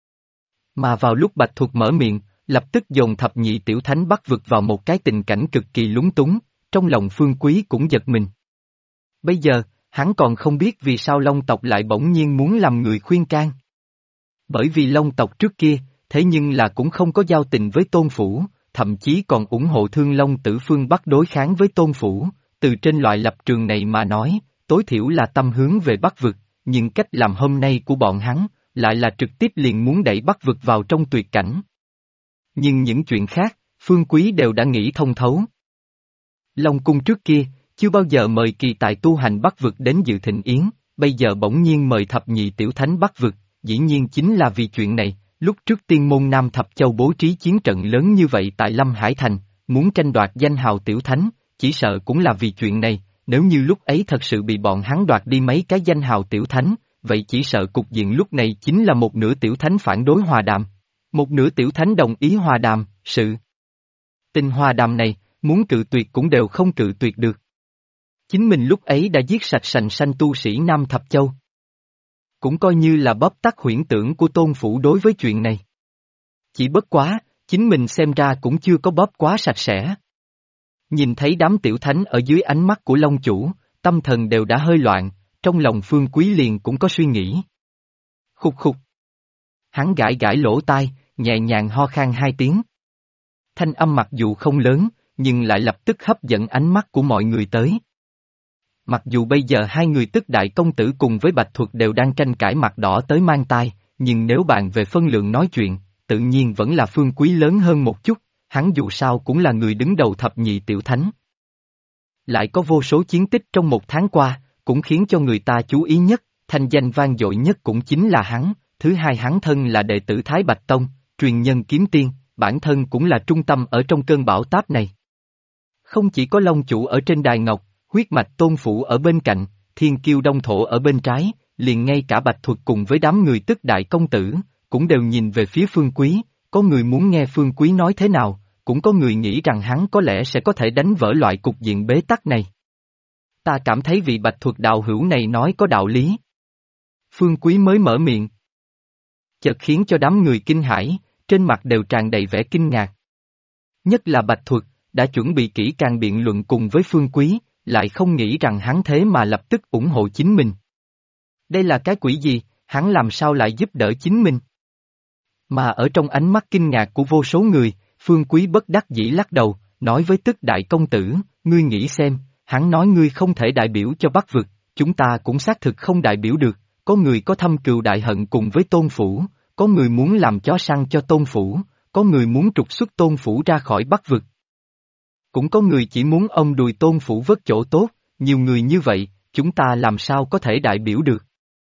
Mà vào lúc Bạch Thuật mở miệng, lập tức dồn thập nhị tiểu thánh Bắc vực vào một cái tình cảnh cực kỳ lúng túng, trong lòng Phương Quý cũng giật mình. Bây giờ, hắn còn không biết vì sao Long tộc lại bỗng nhiên muốn làm người khuyên can. Bởi vì Long tộc trước kia, thế nhưng là cũng không có giao tình với Tôn Phủ, thậm chí còn ủng hộ Thương Long Tử phương Bắc đối kháng với Tôn Phủ, từ trên loại lập trường này mà nói, tối thiểu là tâm hướng về Bắc vực, nhưng cách làm hôm nay của bọn hắn, lại là trực tiếp liền muốn đẩy Bắc vực vào trong tuyệt cảnh. Nhưng những chuyện khác, Phương Quý đều đã nghĩ thông thấu. Long cung trước kia, chưa bao giờ mời kỳ tài tu hành Bắc vực đến dự thịnh yến, bây giờ bỗng nhiên mời thập nhị tiểu thánh Bắc vực, dĩ nhiên chính là vì chuyện này, lúc trước tiên môn Nam Thập Châu bố trí chiến trận lớn như vậy tại Lâm Hải Thành, muốn tranh đoạt danh hào tiểu thánh, chỉ sợ cũng là vì chuyện này, nếu như lúc ấy thật sự bị bọn hắn đoạt đi mấy cái danh hào tiểu thánh, vậy chỉ sợ cục diện lúc này chính là một nửa tiểu thánh phản đối hòa đàm, một nửa tiểu thánh đồng ý hòa đàm, sự tình hòa đàm này, muốn cự tuyệt cũng đều không cự tuyệt được. Chính mình lúc ấy đã giết sạch sành sanh tu sĩ Nam Thập Châu. Cũng coi như là bóp tắt huyễn tưởng của Tôn Phủ đối với chuyện này. Chỉ bất quá, chính mình xem ra cũng chưa có bóp quá sạch sẽ. Nhìn thấy đám tiểu thánh ở dưới ánh mắt của Long Chủ, tâm thần đều đã hơi loạn, trong lòng Phương Quý liền cũng có suy nghĩ. Khục khục. Hắn gãi gãi lỗ tai, nhẹ nhàng ho khan hai tiếng. Thanh âm mặc dù không lớn, nhưng lại lập tức hấp dẫn ánh mắt của mọi người tới. Mặc dù bây giờ hai người tức đại công tử cùng với Bạch Thuật đều đang tranh cãi mặt đỏ tới mang tai, nhưng nếu bàn về phân lượng nói chuyện, tự nhiên vẫn là Phương Quý lớn hơn một chút, hắn dù sao cũng là người đứng đầu thập nhị tiểu thánh. Lại có vô số chiến tích trong một tháng qua, cũng khiến cho người ta chú ý nhất, thanh danh vang dội nhất cũng chính là hắn, thứ hai hắn thân là đệ tử Thái Bạch Tông, truyền nhân kiếm tiên, bản thân cũng là trung tâm ở trong cơn bão táp này. Không chỉ có Long Chủ ở trên đài ngọc, huyết mạch Tôn Phủ ở bên cạnh, thiên kiêu Đông Thổ ở bên trái, liền ngay cả Bạch Thuật cùng với đám người tức đại công tử, cũng đều nhìn về phía Phương Quý, có người muốn nghe Phương Quý nói thế nào, cũng có người nghĩ rằng hắn có lẽ sẽ có thể đánh vỡ loại cục diện bế tắc này. Ta cảm thấy vị Bạch Thuật đạo hữu này nói có đạo lý. Phương Quý mới mở miệng. Chợt khiến cho đám người kinh hãi, trên mặt đều tràn đầy vẻ kinh ngạc. Nhất là Bạch Thuật, đã chuẩn bị kỹ càng biện luận cùng với Phương Quý, lại không nghĩ rằng hắn thế mà lập tức ủng hộ chính mình. Đây là cái quỷ gì, hắn làm sao lại giúp đỡ chính mình? Mà ở trong ánh mắt kinh ngạc của vô số người, Phương Quý bất đắc dĩ lắc đầu, nói với tức đại công tử, ngươi nghĩ xem, hắn nói ngươi không thể đại biểu cho Bắc vực, chúng ta cũng xác thực không đại biểu được, có người có thâm cừu đại hận cùng với Tôn Phủ, có người muốn làm chó săn cho Tôn Phủ, có người muốn trục xuất Tôn Phủ ra khỏi Bắc vực. Cũng có người chỉ muốn ông đùi Tôn Phủ vớt chỗ tốt, nhiều người như vậy, chúng ta làm sao có thể đại biểu được.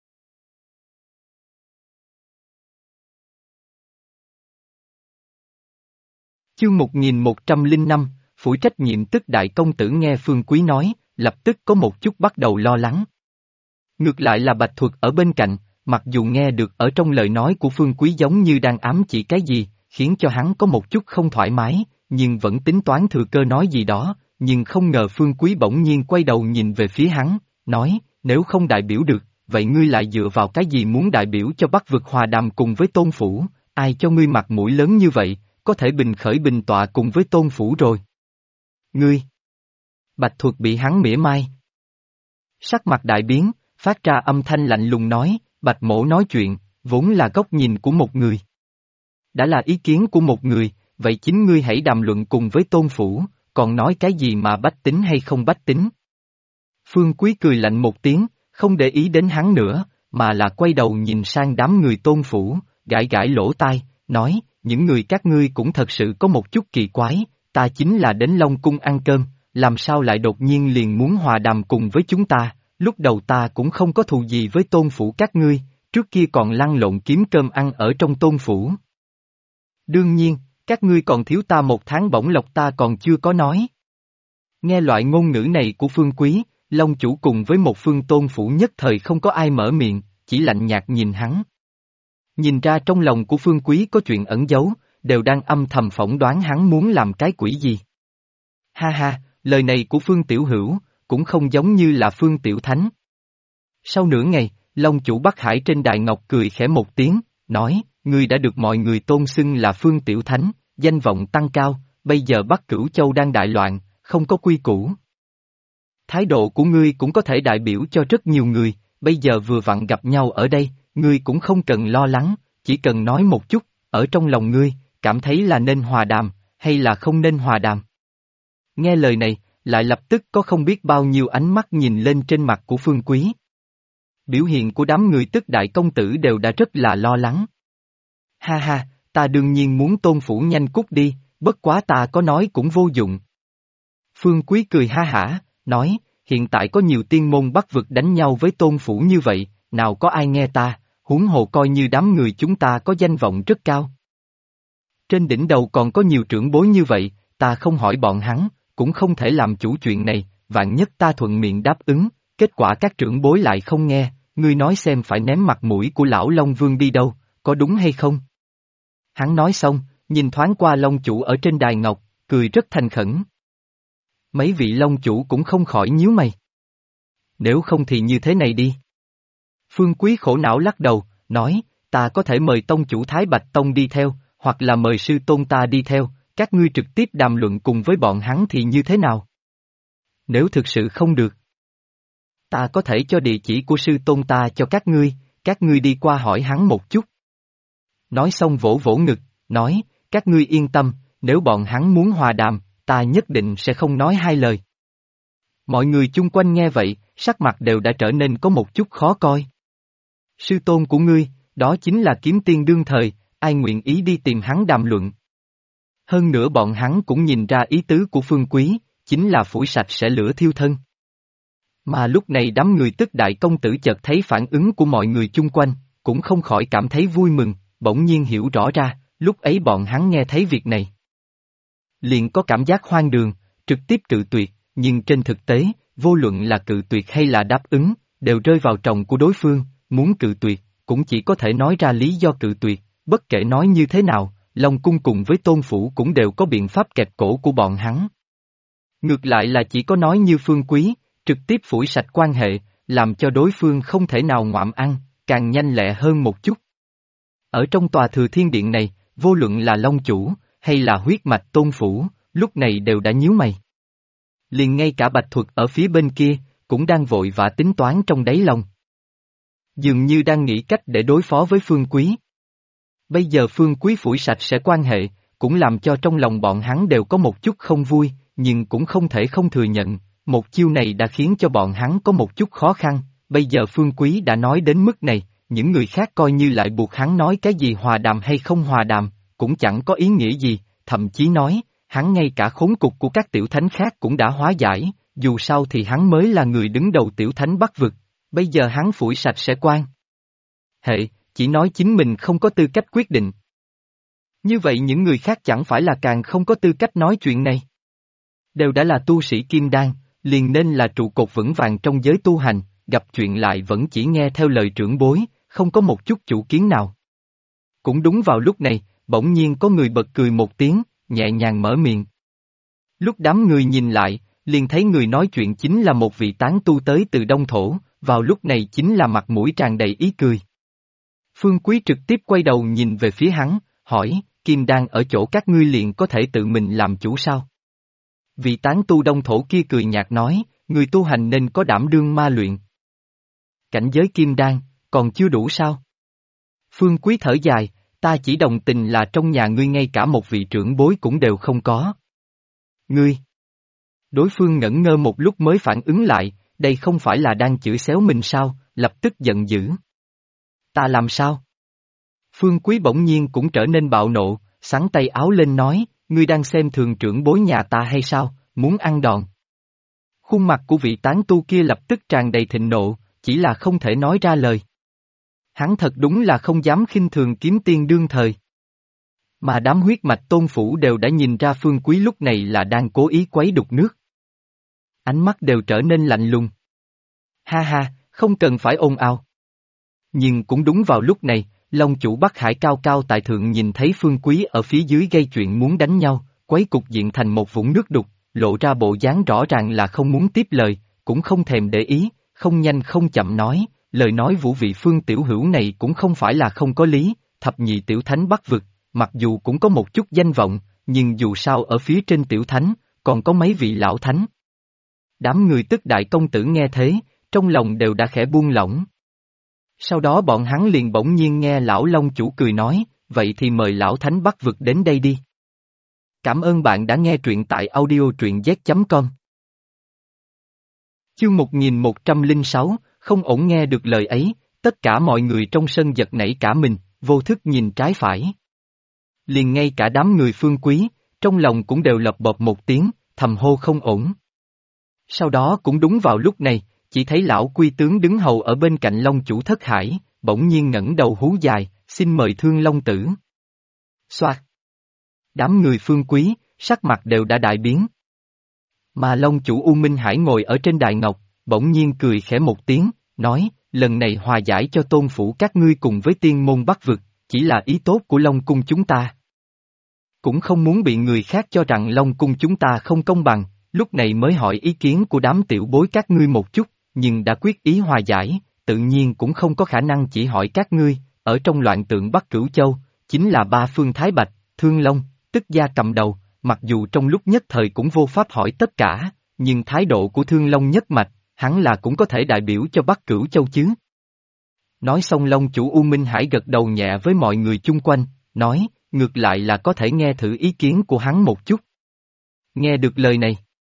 Chương 1105, phụ trách nhiệm tức đại công tử nghe Phương Quý nói, lập tức có một chút bắt đầu lo lắng. Ngược lại là Bạch Thuật ở bên cạnh, mặc dù nghe được ở trong lời nói của Phương Quý giống như đang ám chỉ cái gì, khiến cho hắn có một chút không thoải mái, nhưng vẫn tính toán thừa cơ nói gì đó, nhưng không ngờ Phương Quý bỗng nhiên quay đầu nhìn về phía hắn, nói, nếu không đại biểu được, vậy ngươi lại dựa vào cái gì muốn đại biểu cho Bắc vực hòa đàm cùng với Tôn Phủ, ai cho ngươi mặt mũi lớn như vậy, có thể bình khởi bình tọa cùng với Tôn Phủ rồi. Ngươi! Bạch Thuật bị hắn mỉa mai. Sắc mặt đại biến, phát ra âm thanh lạnh lùng nói, Bạch Mỗ nói chuyện, vốn là góc nhìn của một người. Đã là ý kiến của một người, vậy chính ngươi hãy đàm luận cùng với Tôn Phủ, còn nói cái gì mà bách tính hay không bách tính. Phương Quý cười lạnh một tiếng, không để ý đến hắn nữa, mà là quay đầu nhìn sang đám người Tôn Phủ, gãi gãi lỗ tai, nói, những người các ngươi cũng thật sự có một chút kỳ quái, ta chính là đến Long Cung ăn cơm, làm sao lại đột nhiên liền muốn hòa đàm cùng với chúng ta, lúc đầu ta cũng không có thù gì với Tôn Phủ các ngươi, trước kia còn lăn lộn kiếm cơm ăn ở trong Tôn Phủ. Đương nhiên, các ngươi còn thiếu ta một tháng bổng lộc ta còn chưa có nói. Nghe loại ngôn ngữ này của Phương Quý, Long chủ cùng với một phương tôn phủ nhất thời không có ai mở miệng, chỉ lạnh nhạt nhìn hắn. Nhìn ra trong lòng của Phương Quý có chuyện ẩn giấu, đều đang âm thầm phỏng đoán hắn muốn làm cái quỷ gì. Ha ha, lời này của Phương Tiểu Hữu, cũng không giống như là Phương Tiểu Thánh. Sau nửa ngày, Long chủ Bắc Hải trên Đại Ngọc cười khẽ một tiếng, nói, ngươi đã được mọi người tôn xưng là Phương Tiểu Thánh, danh vọng tăng cao, bây giờ Bắc Cửu Châu đang đại loạn, không có quy củ. Thái độ của ngươi cũng có thể đại biểu cho rất nhiều người, bây giờ vừa vặn gặp nhau ở đây, ngươi cũng không cần lo lắng, chỉ cần nói một chút, ở trong lòng ngươi, cảm thấy là nên hòa đàm, hay là không nên hòa đàm. Nghe lời này, lại lập tức có không biết bao nhiêu ánh mắt nhìn lên trên mặt của Phương Quý. Biểu hiện của đám người tức đại công tử đều đã rất là lo lắng. Ha ha, ta đương nhiên muốn tôn phủ nhanh cút đi, bất quá ta có nói cũng vô dụng. Phương Quý cười ha hả, nói, hiện tại có nhiều tiên môn Bắc vực đánh nhau với tôn phủ như vậy, nào có ai nghe ta, huống hồ coi như đám người chúng ta có danh vọng rất cao. Trên đỉnh đầu còn có nhiều trưởng bối như vậy, ta không hỏi bọn hắn, cũng không thể làm chủ chuyện này, vạn nhất ta thuận miệng đáp ứng, kết quả các trưởng bối lại không nghe, ngươi nói xem phải ném mặt mũi của lão Long Vương đi đâu, có đúng hay không? Hắn nói xong, nhìn thoáng qua Long chủ ở trên đài ngọc, cười rất thành khẩn. Mấy vị Long chủ cũng không khỏi nhíu mày. Nếu không thì như thế này đi. Phương Quý khổ não lắc đầu, nói, ta có thể mời tông chủ Thái Bạch Tông đi theo, hoặc là mời sư tôn ta đi theo, các ngươi trực tiếp đàm luận cùng với bọn hắn thì như thế nào? Nếu thực sự không được, ta có thể cho địa chỉ của sư tôn ta cho các ngươi đi qua hỏi hắn một chút. Nói xong vỗ vỗ ngực, nói, các ngươi yên tâm, nếu bọn hắn muốn hòa đàm, ta nhất định sẽ không nói hai lời. Mọi người chung quanh nghe vậy, sắc mặt đều đã trở nên có một chút khó coi. Sư tôn của ngươi, đó chính là kiếm tiên đương thời, ai nguyện ý đi tìm hắn đàm luận. Hơn nữa bọn hắn cũng nhìn ra ý tứ của Phương Quý, chính là phủi sạch sẽ lửa thiêu thân. Mà lúc này đám người tức đại công tử chợt thấy phản ứng của mọi người chung quanh, cũng không khỏi cảm thấy vui mừng, bỗng nhiên hiểu rõ ra, lúc ấy bọn hắn nghe thấy việc này. Liền có cảm giác hoang đường, trực tiếp cự tuyệt, nhưng trên thực tế, vô luận là cự tuyệt hay là đáp ứng, đều rơi vào trọng của đối phương, muốn cự tuyệt, cũng chỉ có thể nói ra lý do cự tuyệt, bất kể nói như thế nào, Long cung cùng với Tôn phủ cũng đều có biện pháp kẹp cổ của bọn hắn. Ngược lại là chỉ có nói như Phương Quý, trực tiếp phủi sạch quan hệ, làm cho đối phương không thể nào ngoạm ăn, càng nhanh lẹ hơn một chút. Ở trong tòa thừa thiên điện này, vô luận là Long chủ, hay là huyết mạch Tôn phủ, lúc này đều đã nhíu mày. Liền ngay cả Bạch Thuật ở phía bên kia, cũng đang vội vã tính toán trong đáy lòng. Dường như đang nghĩ cách để đối phó với Phương Quý. Bây giờ Phương Quý phủi sạch sẽ quan hệ, cũng làm cho trong lòng bọn hắn đều có một chút không vui, nhưng cũng không thể không thừa nhận, một chiêu này đã khiến cho bọn hắn có một chút khó khăn, bây giờ Phương Quý đã nói đến mức này, những người khác coi như lại buộc hắn nói cái gì hòa đàm hay không hòa đàm, cũng chẳng có ý nghĩa gì, thậm chí nói, hắn ngay cả khốn cục của các tiểu thánh khác cũng đã hóa giải, dù sao thì hắn mới là người đứng đầu tiểu thánh Bắc vực, bây giờ hắn phủi sạch sẽ quan hệ, chỉ nói chính mình không có tư cách quyết định. Như vậy những người khác chẳng phải là càng không có tư cách nói chuyện này. Đều đã là tu sĩ kim đan, liền nên là trụ cột vững vàng trong giới tu hành, gặp chuyện lại vẫn chỉ nghe theo lời trưởng bối, không có một chút chủ kiến nào. Cũng đúng vào lúc này, bỗng nhiên có người bật cười một tiếng, nhẹ nhàng mở miệng. Lúc đám người nhìn lại, liền thấy người nói chuyện chính là một vị tán tu tới từ Đông Thổ, vào lúc này chính là mặt mũi tràn đầy ý cười. Phương Quý trực tiếp quay đầu nhìn về phía hắn, hỏi, Kim Đan ở chỗ các ngươi liền có thể tự mình làm chủ sao? Vị tán tu Đông Thổ kia cười nhạt nói, người tu hành nên có đảm đương ma luyện. Cảnh giới Kim Đan, còn chưa đủ sao? Phương Quý thở dài, ta chỉ đồng tình là trong nhà ngươi ngay cả một vị trưởng bối cũng đều không có. Ngươi! Đối phương ngẩn ngơ một lúc mới phản ứng lại, đây không phải là đang chửi xéo mình sao, lập tức giận dữ. Ta làm sao? Phương Quý bỗng nhiên cũng trở nên bạo nộ, xắn tay áo lên nói, ngươi đang xem thường trưởng bối nhà ta hay sao, muốn ăn đòn. Khuôn mặt của vị tán tu kia lập tức tràn đầy thịnh nộ, chỉ là không thể nói ra lời. Hắn thật đúng là không dám khinh thường kiếm tiên đương thời. Mà đám huyết mạch Tôn phủ đều đã nhìn ra Phương Quý lúc này là đang cố ý quấy đục nước. Ánh mắt đều trở nên lạnh lùng, Ha ha, không cần phải ồn ào. Nhưng cũng đúng vào lúc này, Long chủ Bắc Hải cao cao tại thượng nhìn thấy Phương Quý ở phía dưới gây chuyện muốn đánh nhau, quấy cục diện thành một vũng nước đục, lộ ra bộ dáng rõ ràng là không muốn tiếp lời, cũng không thèm để ý, không nhanh không chậm nói, lời nói vũ vị Phương tiểu hữu này cũng không phải là không có lý, thập nhị tiểu thánh Bắc vực, mặc dù cũng có một chút danh vọng, nhưng dù sao ở phía trên tiểu thánh, còn có mấy vị lão thánh. Đám người tức đại công tử nghe thế, trong lòng đều đã khẽ buông lỏng. Sau đó bọn hắn liền bỗng nhiên nghe lão Long chủ cười nói, vậy thì mời lão thánh Bắc vực đến đây đi. Cảm ơn bạn đã nghe truyện tại audio truyện z.com. Chương 1106, không ổn. Nghe được lời ấy, tất cả mọi người trong sân giật nảy cả mình, vô thức nhìn trái phải. Liền ngay cả đám người Phương Quý, trong lòng cũng đều lập bập một tiếng, thầm hô không ổn. Sau đó cũng đúng vào lúc này, chỉ thấy lão quy tướng đứng hầu ở bên cạnh Long chủ Thất Hải, bỗng nhiên ngẩng đầu hú dài, xin mời Thương Long tử. Xoạt. Đám người Phương Quý, sắc mặt đều đã đại biến. Mà Long chủ U Minh Hải ngồi ở trên đài ngọc, bỗng nhiên cười khẽ một tiếng, nói, lần này hòa giải cho tôn phủ các ngươi cùng với tiên môn Bắc vực, chỉ là ý tốt của Long cung chúng ta. Cũng không muốn bị người khác cho rằng Long cung chúng ta không công bằng, lúc này mới hỏi ý kiến của đám tiểu bối các ngươi một chút, nhưng đã quyết ý hòa giải, tự nhiên cũng không có khả năng chỉ hỏi các ngươi, ở trong loạn tượng Bắc Cửu Châu, chính là ba phương Thái Bạch, Thương Long, Tức Gia cầm đầu, mặc dù trong lúc nhất thời cũng vô pháp hỏi tất cả, nhưng thái độ của Thương Long nhất mạch, hắn là cũng có thể đại biểu cho Bắc Cửu Châu chứ. Nói xong Long chủ U Minh Hải gật đầu nhẹ với mọi người chung quanh, nói, ngược lại là có thể nghe thử ý kiến của hắn một chút. Nghe được lời này,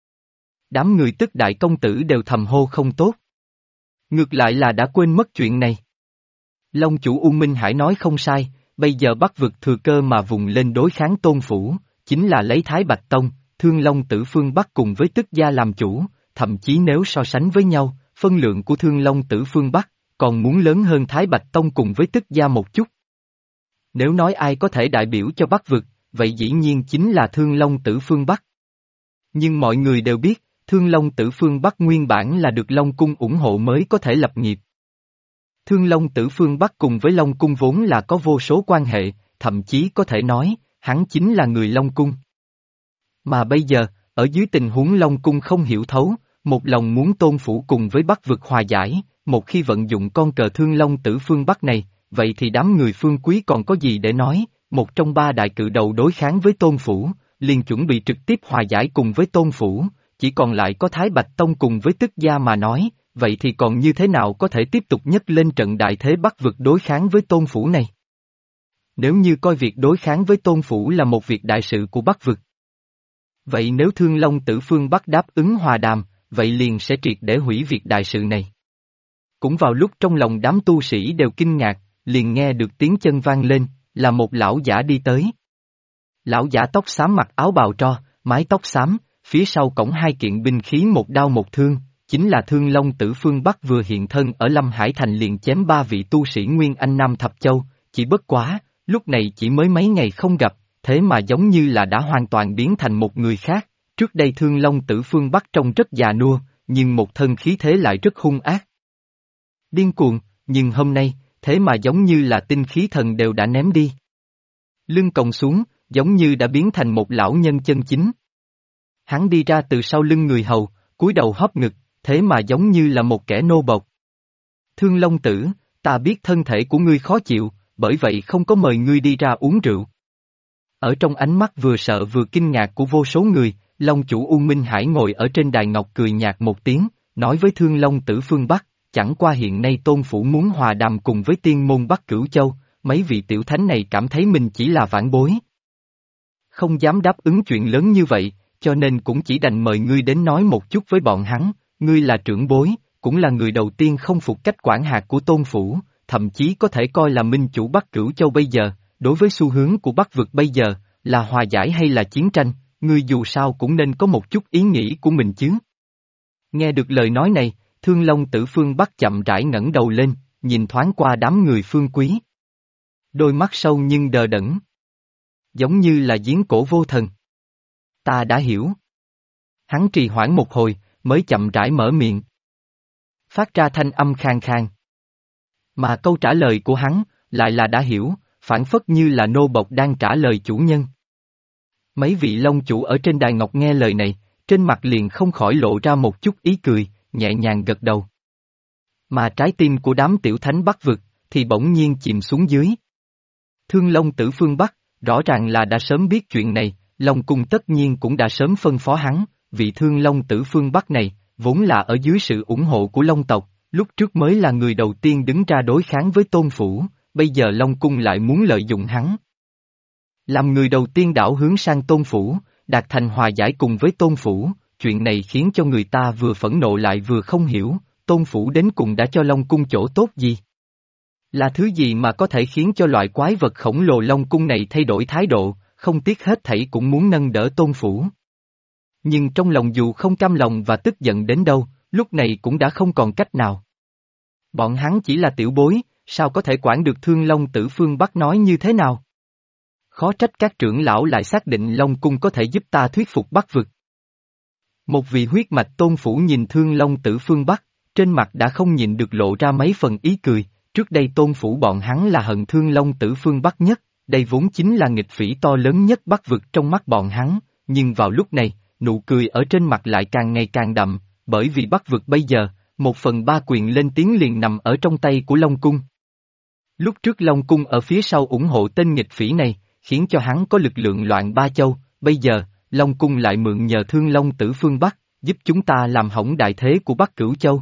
đám người tức đại công tử đều thầm hô không tốt. Ngược lại là đã quên mất chuyện này. Long chủ U Minh Hải nói không sai, bây giờ Bắc vực thừa cơ mà vùng lên đối kháng tôn phủ, chính là lấy Thái Bạch Tông, Thương Long tử phương Bắc cùng với Tức Gia làm chủ, thậm chí nếu so sánh với nhau, phân lượng của Thương Long tử phương Bắc, còn muốn lớn hơn Thái Bạch Tông cùng với Tức Gia một chút. Nếu nói ai có thể đại biểu cho Bắc vực, vậy dĩ nhiên chính là Thương Long tử phương Bắc. Nhưng mọi người đều biết, Thương Long tử phương Bắc nguyên bản là được Long cung ủng hộ mới có thể lập nghiệp. Thương Long tử phương Bắc cùng với Long cung vốn là có vô số quan hệ, thậm chí có thể nói, hắn chính là người Long cung. Mà bây giờ, ở dưới tình huống Long cung không hiểu thấu, một lòng muốn tôn phủ cùng với Bắc vực hòa giải, một khi vận dụng con cờ Thương Long tử phương Bắc này, vậy thì đám người Phương Quý còn có gì để nói, một trong ba đại cự đầu đối kháng với tôn phủ, liền chuẩn bị trực tiếp hòa giải cùng với tôn phủ, chỉ còn lại có Thái Bạch Tông cùng với Tức Gia mà nói, vậy thì còn như thế nào có thể tiếp tục nhấc lên trận đại thế Bắc vực đối kháng với tôn phủ này? Nếu như coi việc đối kháng với tôn phủ là một việc đại sự của Bắc vực. Vậy nếu Thương Long tử phương Bắc đáp ứng hòa đàm, vậy liền sẽ triệt để hủy việc đại sự này. Cũng vào lúc trong lòng đám tu sĩ đều kinh ngạc, liền nghe được tiếng chân vang lên, là một lão giả đi tới. Lão giả tóc xám mặc áo bào tro, mái tóc xám, phía sau cổng hai kiện binh khí một đao một thương, chính là Thương Long tử phương Bắc vừa hiện thân ở Lâm Hải Thành liền chém ba vị tu sĩ Nguyên Anh Nam Thập Châu, chỉ bất quá, lúc này chỉ mới mấy ngày không gặp, thế mà giống như là đã hoàn toàn biến thành một người khác, trước đây Thương Long tử phương Bắc trông rất già nua, nhưng một thân khí thế lại rất hung ác. Điên cuồng, nhưng hôm nay, thế mà giống như là tinh khí thần đều đã ném đi. Lưng còng xuống, giống như đã biến thành một lão nhân chân chính. Hắn đi ra từ sau lưng người hầu, cúi đầu hóp ngực, thế mà giống như là một kẻ nô bộc. Thương Long tử, ta biết thân thể của ngươi khó chịu, bởi vậy không có mời ngươi đi ra uống rượu. Ở trong ánh mắt vừa sợ vừa kinh ngạc của vô số người, Long chủ U Minh Hải ngồi ở trên đài ngọc cười nhạt một tiếng, nói với Thương Long tử phương Bắc, chẳng qua hiện nay tôn phủ muốn hòa đàm cùng với tiên môn Bắc Cửu Châu, mấy vị tiểu thánh này cảm thấy mình chỉ là vãn bối. Không dám đáp ứng chuyện lớn như vậy, cho nên cũng chỉ đành mời ngươi đến nói một chút với bọn hắn, ngươi là trưởng bối, cũng là người đầu tiên không phục cách quản hạt của tôn phủ, thậm chí có thể coi là minh chủ Bắc Cửu Châu bây giờ, đối với xu hướng của Bắc vực bây giờ, là hòa giải hay là chiến tranh, ngươi dù sao cũng nên có một chút ý nghĩ của mình chứ. Nghe được lời nói này, Thương Long tử phương Bắc chậm rãi ngẩng đầu lên, nhìn thoáng qua đám người Phương Quý. Đôi mắt sâu nhưng đờ đẫn. Giống như là giếng cổ vô thần. Ta đã hiểu. Hắn trì hoãn một hồi, mới chậm rãi mở miệng. phát ra thanh âm khàn khàn. Mà câu trả lời của hắn, lại là đã hiểu, phảng phất như là nô bộc đang trả lời chủ nhân. Mấy vị long chủ ở trên đài ngọc nghe lời này, trên mặt liền không khỏi lộ ra một chút ý cười, nhẹ nhàng gật đầu. Mà trái tim của đám tiểu thánh Bắc vực, thì bỗng nhiên chìm xuống dưới. Thương Long Tử phương Bắc, rõ ràng là đã sớm biết chuyện này, Long Cung tất nhiên cũng đã sớm phân phó hắn, vị Thương Long Tử phương Bắc này, vốn là ở dưới sự ủng hộ của Long tộc, lúc trước mới là người đầu tiên đứng ra đối kháng với Tôn Phủ, bây giờ Long Cung lại muốn lợi dụng hắn. Làm người đầu tiên đảo hướng sang Tôn Phủ, đạt thành hòa giải cùng với Tôn Phủ, chuyện này khiến cho người ta vừa phẫn nộ lại vừa không hiểu, Tôn Phủ đến cùng đã cho Long Cung chỗ tốt gì? Là thứ gì mà có thể khiến cho loại quái vật khổng lồ Long Cung này thay đổi thái độ, không tiếc hết thảy cũng muốn nâng đỡ Tôn Phủ. Nhưng trong lòng dù không cam lòng và tức giận đến đâu, lúc này cũng đã không còn cách nào. Bọn hắn chỉ là tiểu bối, sao có thể quản được Thương Long Tử phương Bắc nói như thế nào? Khó trách các trưởng lão lại xác định Long Cung có thể giúp ta thuyết phục Bắc vực. Một vị huyết mạch Tôn Phủ nhìn Thương Long Tử phương Bắc, trên mặt đã không nhịn được lộ ra mấy phần ý cười, trước đây Tôn Phủ bọn hắn là hận Thương Long Tử phương Bắc nhất, đây vốn chính là nghịch phỉ to lớn nhất Bắc vực trong mắt bọn hắn, nhưng vào lúc này, nụ cười ở trên mặt lại càng ngày càng đậm, bởi vì Bắc vực bây giờ, 1/3 quyền lên tiếng liền nằm ở trong tay của Long Cung. Lúc trước Long Cung ở phía sau ủng hộ tên nghịch phỉ này, khiến cho hắn có lực lượng loạn ba châu, bây giờ, Long Cung lại mượn nhờ Thương Long Tử phương Bắc, giúp chúng ta làm hỏng đại thế của Bắc Cửu Châu.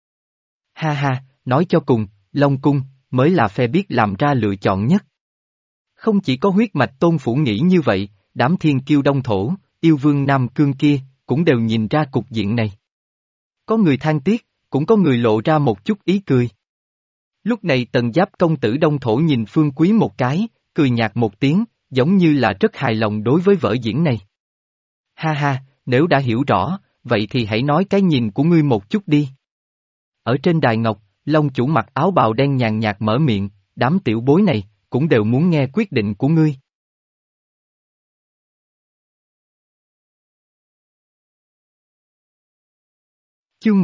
Ha ha, nói cho cùng, Long Cung, mới là phe biết làm ra lựa chọn nhất. Không chỉ có huyết mạch Tôn Phủ nghĩ như vậy, đám thiên kiêu Đông Thổ, yêu vương Nam Cương kia, cũng đều nhìn ra cục diện này. Có người than tiếc, cũng có người lộ ra một chút ý cười. Lúc này Tần Giáp công tử Đông Thổ nhìn Phương Quý một cái, cười nhạt một tiếng, giống như là rất hài lòng đối với vở diễn này. Ha ha, nếu đã hiểu rõ, vậy thì hãy nói cái nhìn của ngươi một chút đi. Ở trên đài ngọc, Long chủ mặc áo bào đen nhàn nhạt mở miệng, đám tiểu bối này, cũng đều muốn nghe quyết định của ngươi. Chương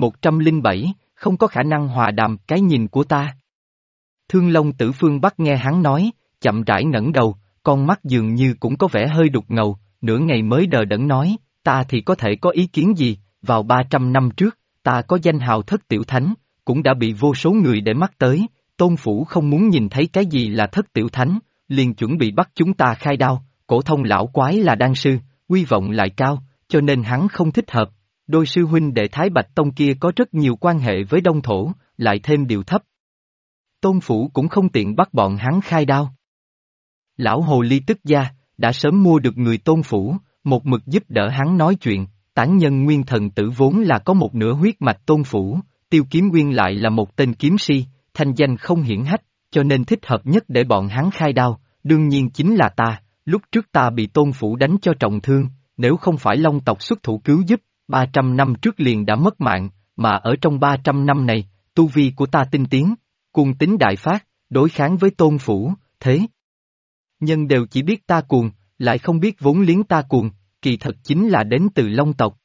1107, không có khả năng hòa đàm cái nhìn của ta. Thương Long Tử phương Bắc nghe hắn nói, chậm rãi ngẩng đầu, con mắt dường như cũng có vẻ hơi đục ngầu, nửa ngày mới đờ đẫn nói, ta thì có thể có ý kiến gì, vào 300 năm trước, ta có danh hào thất tiểu thánh, cũng đã bị vô số người để mắt tới, Tôn Phủ không muốn nhìn thấy cái gì là thất tiểu thánh, liền chuẩn bị bắt chúng ta khai đao, cổ thông lão quái là đan sư, uy vọng lại cao, cho nên hắn không thích hợp. Đôi sư huynh đệ Thái Bạch Tông kia có rất nhiều quan hệ với Đông Thổ, lại thêm điều thấp. Tôn Phủ cũng không tiện bắt bọn hắn khai đao. Lão Hồ Ly tức gia, đã sớm mua được người Tôn Phủ, một mực giúp đỡ hắn nói chuyện, tán nhân Nguyên Thần Tử vốn là có một nửa huyết mạch Tôn Phủ, Tiêu Kiếm Nguyên lại là một tên kiếm si, thanh danh không hiển hách, cho nên thích hợp nhất để bọn hắn khai đao, đương nhiên chính là ta, lúc trước ta bị Tôn Phủ đánh cho trọng thương, nếu không phải Long tộc xuất thủ cứu giúp, 300 năm trước liền đã mất mạng, mà ở trong 300 năm này, tu vi của ta tinh tiến, cuồng tính đại phát, đối kháng với Tôn Phủ, thế. Nhân đều chỉ biết ta cuồng, lại không biết vốn liếng ta cuồng, kỳ thật chính là đến từ Long tộc.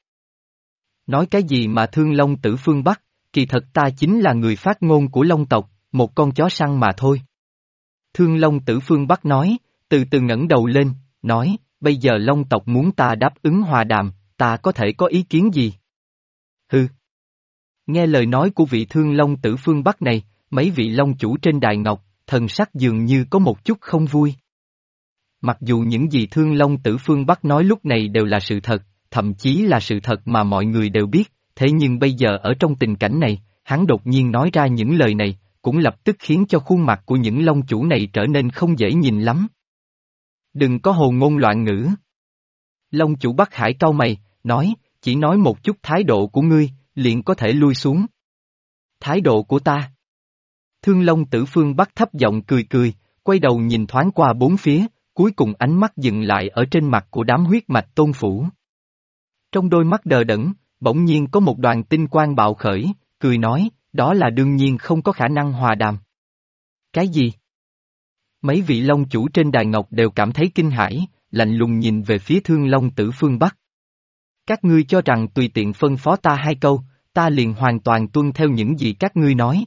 Nói cái gì mà Thương Long Tử phương Bắc, kỳ thật ta chính là người phát ngôn của Long tộc, một con chó săn mà thôi. Thương Long Tử phương Bắc nói, từ từ ngẩng đầu lên, nói, bây giờ Long tộc muốn ta đáp ứng hòa đàm, ta có thể có ý kiến gì? Hừ. Nghe lời nói của vị Thương Long Tử phương Bắc này, mấy vị Long chủ trên đài ngọc, thần sắc dường như có một chút không vui. Mặc dù những gì Thương Long Tử phương Bắc nói lúc này đều là sự thật, thậm chí là sự thật mà mọi người đều biết, thế nhưng bây giờ ở trong tình cảnh này, hắn đột nhiên nói ra những lời này, cũng lập tức khiến cho khuôn mặt của những Long chủ này trở nên không dễ nhìn lắm. Đừng có hồ ngôn loạn ngữ. Long chủ Bắc Hải cau mày, nói, chỉ nói một chút thái độ của ngươi, liền có thể lui xuống. Thái độ của ta. Thương Long Tử phương Bắc thấp giọng cười cười, quay đầu nhìn thoáng qua bốn phía, cuối cùng ánh mắt dừng lại ở trên mặt của đám huyết mạch Tôn Phủ. Trong đôi mắt đờ đẫn, bỗng nhiên có một đoàn tinh quang bạo khởi, cười nói, đó là đương nhiên không có khả năng hòa đàm. Cái gì? Mấy vị Long chủ trên đài ngọc đều cảm thấy kinh hãi, lạnh lùng nhìn về phía Thương Long Tử phương Bắc. Các ngươi cho rằng tùy tiện phân phó ta hai câu, ta liền hoàn toàn tuân theo những gì các ngươi nói.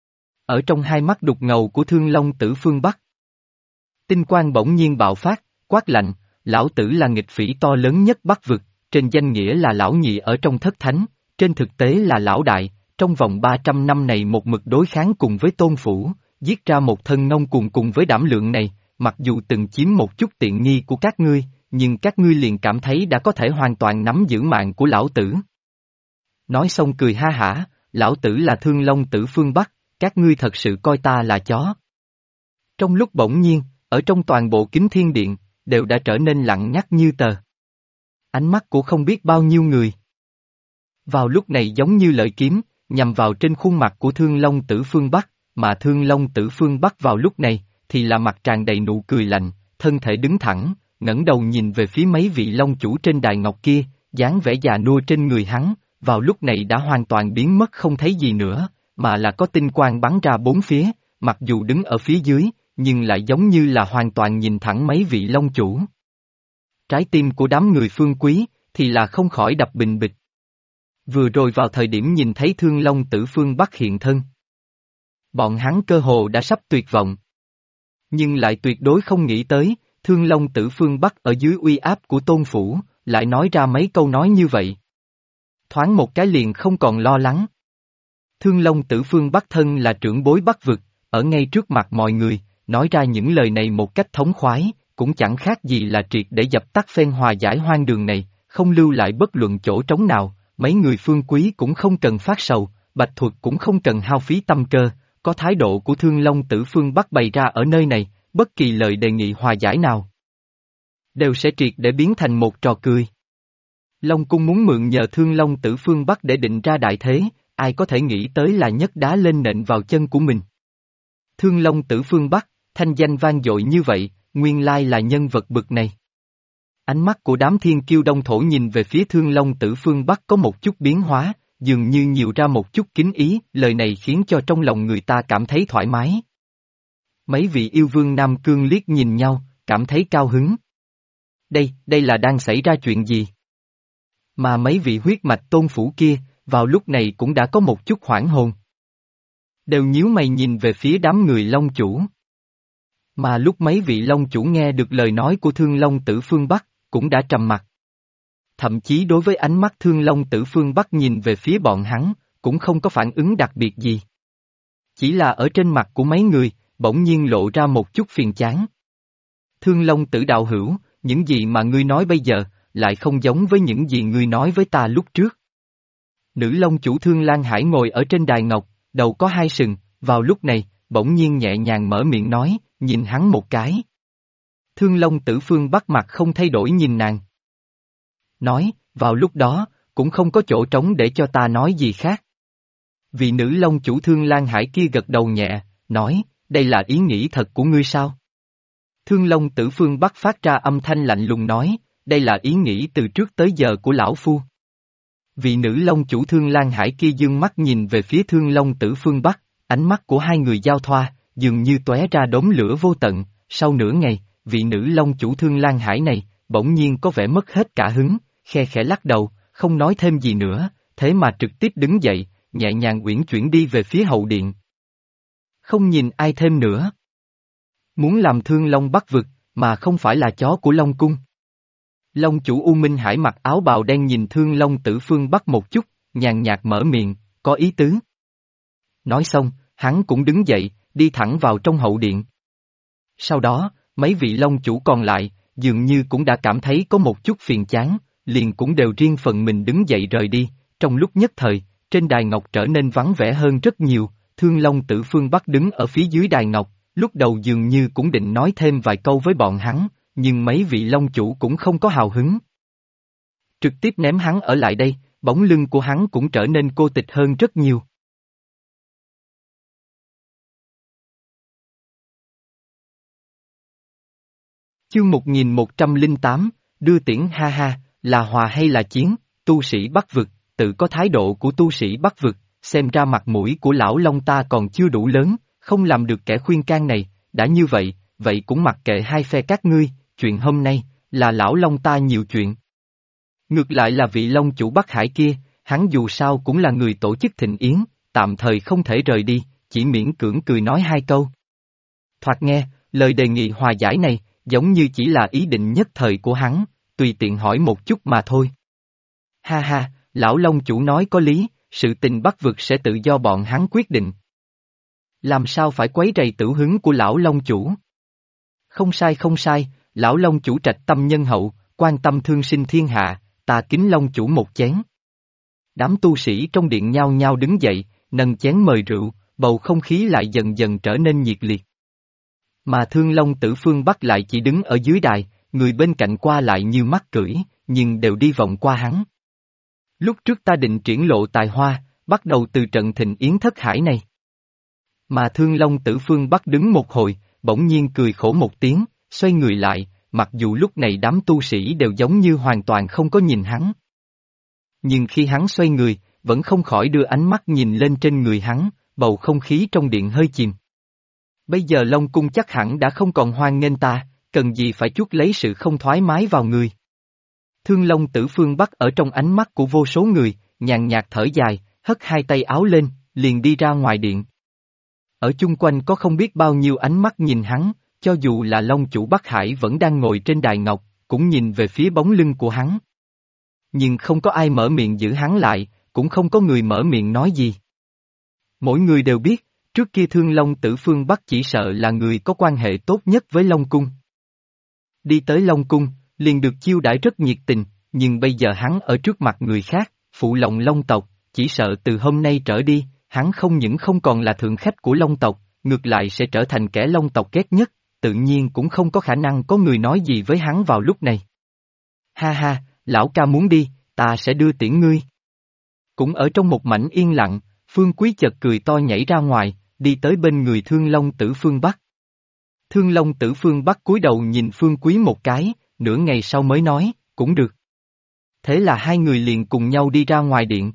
Ở trong hai mắt đục ngầu của Thương Long Tử phương Bắc, tinh quang bỗng nhiên bạo phát, quát lạnh, lão tử là nghịch phỉ to lớn nhất Bắc vực, trên danh nghĩa là lão nhị ở trong thất thánh, trên thực tế là lão đại, trong vòng 300 năm này một mực đối kháng cùng với Tôn Phủ, giết ra một thân ngông cuồng cùng với đảm lượng này, mặc dù từng chiếm một chút tiện nghi của các ngươi, nhưng các ngươi liền cảm thấy đã có thể hoàn toàn nắm giữ mạng của lão tử. Nói xong cười ha hả, lão tử là Thương Long Tử phương Bắc, các ngươi thật sự coi ta là chó. Trong lúc bỗng nhiên, ở trong toàn bộ Kính Thiên Điện, đều đã trở nên lặng ngắt như tờ. Ánh mắt của không biết bao nhiêu người. Vào lúc này giống như lợi kiếm, nhằm vào trên khuôn mặt của Thương Long Tử phương Bắc, mà Thương Long Tử phương Bắc vào lúc này, thì là mặt tràn đầy nụ cười lạnh, thân thể đứng thẳng, ngẩng đầu nhìn về phía mấy vị long chủ trên đài ngọc kia, dáng vẻ già nua trên người hắn, vào lúc này đã hoàn toàn biến mất không thấy gì nữa, mà là có tinh quang bắn ra bốn phía, mặc dù đứng ở phía dưới, nhưng lại giống như là hoàn toàn nhìn thẳng mấy vị long chủ. Trái tim của đám người Phương Quý, thì là không khỏi đập bình bịch. Vừa rồi vào thời điểm nhìn thấy Thương Long Tử phương Bắc hiện thân, bọn hắn cơ hồ đã sắp tuyệt vọng. Nhưng lại tuyệt đối không nghĩ tới, Thương Long Tử phương Bắc ở dưới uy áp của Tôn Phủ, lại nói ra mấy câu nói như vậy. Thoáng một cái liền không còn lo lắng. Thương Long Tử phương Bắc thân là trưởng bối Bắc vực, ở ngay trước mặt mọi người, nói ra những lời này một cách thống khoái, cũng chẳng khác gì là triệt để dập tắt phen hòa giải hoang đường này, không lưu lại bất luận chỗ trống nào, mấy người Phương Quý cũng không cần phát sầu, Bạch Thuật cũng không cần hao phí tâm cơ, có thái độ của Thương Long Tử phương Bắc bày ra ở nơi này, bất kỳ lời đề nghị hòa giải nào đều sẽ triệt để biến thành một trò cười. Long Cung muốn mượn nhờ Thương Long Tử phương Bắc để định ra đại thế, ai có thể nghĩ tới là nhấc đá lên nện vào chân của mình. Thương Long Tử phương Bắc, thanh danh vang dội như vậy, nguyên lai là nhân vật bực này. Ánh mắt của đám thiên kiêu đông thổ nhìn về phía Thương Long Tử phương Bắc có một chút biến hóa, dường như nhiều ra một chút kính ý, lời này khiến cho trong lòng người ta cảm thấy thoải mái. Mấy vị yêu vương Nam Cương liếc nhìn nhau, cảm thấy cao hứng. Đây là đang xảy ra chuyện gì? Mà mấy vị huyết mạch Tôn Phủ kia, vào lúc này cũng đã có một chút hoảng hồn. Đều nhíu mày nhìn về phía đám người Long Chủ. Mà lúc mấy vị Long Chủ nghe được lời nói của Thương Long Tử phương Bắc, cũng đã trầm mặt. Thậm chí đối với ánh mắt Thương Long Tử phương Bắc nhìn về phía bọn hắn, cũng không có phản ứng đặc biệt gì. Chỉ là ở trên mặt của mấy người, bỗng nhiên lộ ra một chút phiền chán. Thương Long Tử đạo hữu, những gì mà ngươi nói bây giờ, lại không giống với những gì ngươi nói với ta lúc trước. Nữ Long Chủ Thương Lan Hải ngồi ở trên đài ngọc, đầu có hai sừng, vào lúc này, bỗng nhiên nhẹ nhàng mở miệng nói, nhìn hắn một cái. Thương Long Tử phương Bắc mặt không thay đổi nhìn nàng. Nói, vào lúc đó, cũng không có chỗ trống để cho ta nói gì khác. Vị nữ Long Chủ Thương Lan Hải kia gật đầu nhẹ, nói, đây là ý nghĩ thật của ngươi sao? Thương Long Tử phương Bắc phát ra âm thanh lạnh lùng nói, đây là ý nghĩ từ trước tới giờ của lão phu. Vị nữ Long Chủ Thương Lan Hải kia dương mắt nhìn về phía Thương Long Tử phương Bắc, ánh mắt của hai người giao thoa, dường như tóe ra đốm lửa vô tận, sau nửa ngày, vị nữ Long Chủ Thương Lan Hải này, bỗng nhiên có vẻ mất hết cả hứng, khe khẽ lắc đầu, không nói thêm gì nữa, thế mà trực tiếp đứng dậy, nhẹ nhàng uyển chuyển đi về phía hậu điện. Không nhìn ai thêm nữa. Muốn làm Thương Long Bắc vực, mà không phải là chó của Long Cung. Long Chủ U Minh Hải mặc áo bào đen nhìn Thương Long Tử phương Bắc một chút, nhàn nhạt mở miệng, có ý tứ. Nói xong, hắn cũng đứng dậy, đi thẳng vào trong hậu điện. Sau đó, mấy vị Long Chủ còn lại, dường như cũng đã cảm thấy có một chút phiền chán, liền cũng đều riêng phần mình đứng dậy rời đi, trong lúc nhất thời, trên đài ngọc trở nên vắng vẻ hơn rất nhiều, Thương Long Tử phương Bắc đứng ở phía dưới đài ngọc, lúc đầu dường như cũng định nói thêm vài câu với bọn hắn, nhưng mấy vị Long Chủ cũng không có hào hứng. Trực tiếp ném hắn ở lại đây, bóng lưng của hắn cũng trở nên cô tịch hơn rất nhiều. Chương 1108, đưa tiễn ha ha, là hòa hay là chiến, tu sĩ Bắc vực, tự có thái độ của tu sĩ Bắc vực, xem ra mặt mũi của lão Long ta còn chưa đủ lớn, không làm được kẻ khuyên can này, đã như vậy, vậy cũng mặc kệ hai phe các ngươi, chuyện hôm nay, là lão Long ta nhiều chuyện. Ngược lại là vị Long Chủ Bắc Hải kia, hắn dù sao cũng là người tổ chức thịnh yến, tạm thời không thể rời đi, chỉ miễn cưỡng cười nói hai câu. Thoạt nghe, lời đề nghị hòa giải này, giống như chỉ là ý định nhất thời của hắn, tùy tiện hỏi một chút mà thôi. Ha ha, lão Long chủ nói có lý, sự tình Bắc vực sẽ tự do bọn hắn quyết định. Làm sao phải quấy rầy tửu hứng của lão Long chủ? Không sai không sai, lão Long chủ trạch tâm nhân hậu, quan tâm thương sinh thiên hạ, ta kính Long chủ một chén. Đám tu sĩ trong điện nhao nhao đứng dậy, nâng chén mời rượu, bầu không khí lại dần dần trở nên nhiệt liệt. Mà Thương Long Tử phương Bắc lại chỉ đứng ở dưới đài, người bên cạnh qua lại như mắt cưỡi, nhưng đều đi vòng qua hắn. Lúc trước ta định triển lộ tài hoa, bắt đầu từ trận thịnh yến thất hải này. Mà Thương Long Tử phương Bắc đứng một hồi, bỗng nhiên cười khổ một tiếng, xoay người lại, mặc dù lúc này đám tu sĩ đều giống như hoàn toàn không có nhìn hắn. Nhưng khi hắn xoay người, vẫn không khỏi đưa ánh mắt nhìn lên trên người hắn, bầu không khí trong điện hơi chìm. Bây giờ Long Cung chắc hẳn đã không còn hoan nghênh ta, cần gì phải chuốc lấy sự không thoải mái vào người. Thương Long Tử phương Bắc ở trong ánh mắt của vô số người, nhàn nhạt thở dài, hất hai tay áo lên, liền đi ra ngoài điện. Ở chung quanh có không biết bao nhiêu ánh mắt nhìn hắn, cho dù là Long chủ Bắc Hải vẫn đang ngồi trên đài ngọc, cũng nhìn về phía bóng lưng của hắn. Nhưng không có ai mở miệng giữ hắn lại, cũng không có người mở miệng nói gì. Mỗi người đều biết, trước kia Thương Long Tử phương Bắc chỉ sợ là người có quan hệ tốt nhất với Long Cung. Đi tới Long Cung, liền được chiêu đãi rất nhiệt tình, nhưng bây giờ hắn ở trước mặt người khác, phụ lòng Long tộc, chỉ sợ từ hôm nay trở đi, hắn không những không còn là thượng khách của Long tộc, ngược lại sẽ trở thành kẻ Long tộc ghét nhất, tự nhiên cũng không có khả năng có người nói gì với hắn vào lúc này. Ha ha, lão ca muốn đi, ta sẽ đưa tiễn ngươi. Cũng ở trong một mảnh yên lặng, Phương Quý chợt cười to nhảy ra ngoài, đi tới bên người Thương Long Tử phương Bắc. Thương Long Tử phương Bắc cúi đầu nhìn Phương Quý một cái, nửa ngày sau mới nói, cũng được. Thế là hai người liền cùng nhau đi ra ngoài điện.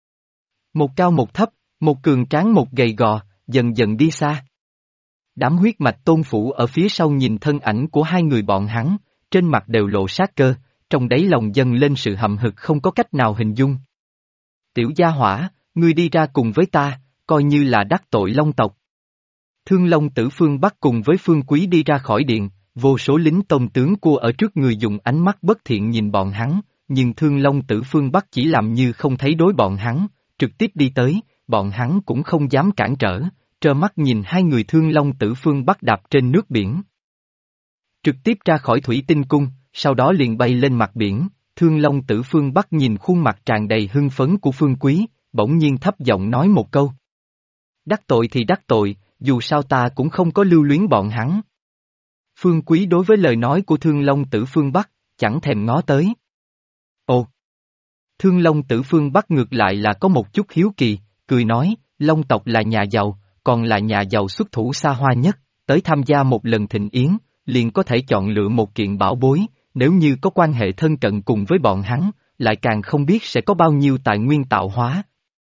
Một cao một thấp, một cường tráng một gầy gò, dần dần đi xa. Đám huyết mạch tôn phủ ở phía sau nhìn thân ảnh của hai người bọn hắn, trên mặt đều lộ sát cơ, trong đáy lòng dâng lên sự hậm hực không có cách nào hình dung. Tiểu gia hỏa, ngươi đi ra cùng với ta, coi như là đắc tội Long tộc. Thương Long Tử phương Bắc cùng với Phương Quý đi ra khỏi điện, vô số lính tôn tướng cua ở trước người dùng ánh mắt bất thiện nhìn bọn hắn, nhưng Thương Long Tử phương Bắc chỉ làm như không thấy đối bọn hắn, trực tiếp đi tới, bọn hắn cũng không dám cản trở, trơ mắt nhìn hai người Thương Long Tử phương Bắc đạp trên nước biển. Trực tiếp ra khỏi Thủy Tinh Cung, sau đó liền bay lên mặt biển, Thương Long Tử phương Bắc nhìn khuôn mặt tràn đầy hưng phấn của Phương Quý, bỗng nhiên thấp giọng nói một câu. Đắc tội thì đắc tội, dù sao ta cũng không có lưu luyến bọn hắn. Phương Quý đối với lời nói của Thương Long Tử phương Bắc, chẳng thèm ngó tới. Ồ! Thương Long Tử phương Bắc ngược lại là có một chút hiếu kỳ, cười nói, Long tộc là nhà giàu, còn là nhà giàu xuất thủ xa hoa nhất, tới tham gia một lần thịnh yến, liền có thể chọn lựa một kiện bảo bối, nếu như có quan hệ thân cận cùng với bọn hắn, lại càng không biết sẽ có bao nhiêu tài nguyên tạo hóa.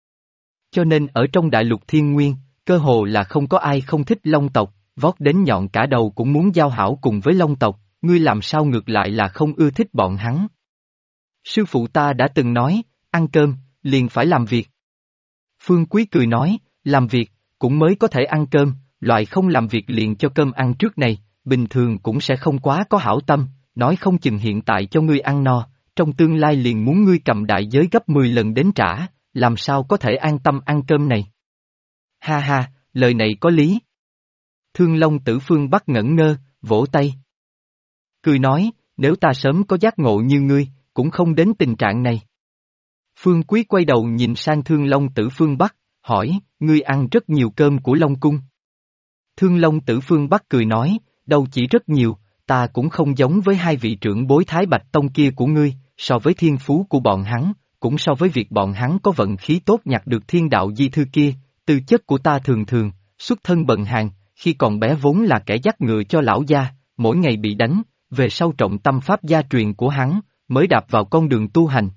Cho nên ở trong đại lục thiên nguyên, cơ hồ là không có ai không thích Long tộc, vót đến nhọn cả đầu cũng muốn giao hảo cùng với Long tộc, ngươi làm sao ngược lại là không ưa thích bọn hắn. Sư phụ ta đã từng nói, ăn cơm, liền phải làm việc. Phương Quý cười nói, làm việc, cũng mới có thể ăn cơm, loại không làm việc liền cho cơm ăn trước này, bình thường cũng sẽ không quá có hảo tâm, nói không chừng hiện tại cho ngươi ăn no, trong tương lai liền muốn ngươi cầm đại giới gấp 10 lần đến trả, làm sao có thể an tâm ăn cơm này. Ha ha, lời này có lý. Thương Long Tử phương Bắc ngẩn ngơ, vỗ tay. Cười nói, nếu ta sớm có giác ngộ như ngươi, cũng không đến tình trạng này. Phương Quý quay đầu nhìn sang Thương Long Tử phương Bắc, hỏi, ngươi ăn rất nhiều cơm của Long Cung. Thương Long Tử phương Bắc cười nói, đâu chỉ rất nhiều, ta cũng không giống với hai vị trưởng bối Thái Bạch Tông kia của ngươi, so với thiên phú của bọn hắn, cũng so với việc bọn hắn có vận khí tốt nhặt được thiên đạo di thư kia, tư chất của ta thường thường, xuất thân bần hàn, khi còn bé vốn là kẻ dắt ngựa cho lão gia, mỗi ngày bị đánh, về sau trọng tâm pháp gia truyền của hắn, mới đạp vào con đường tu hành.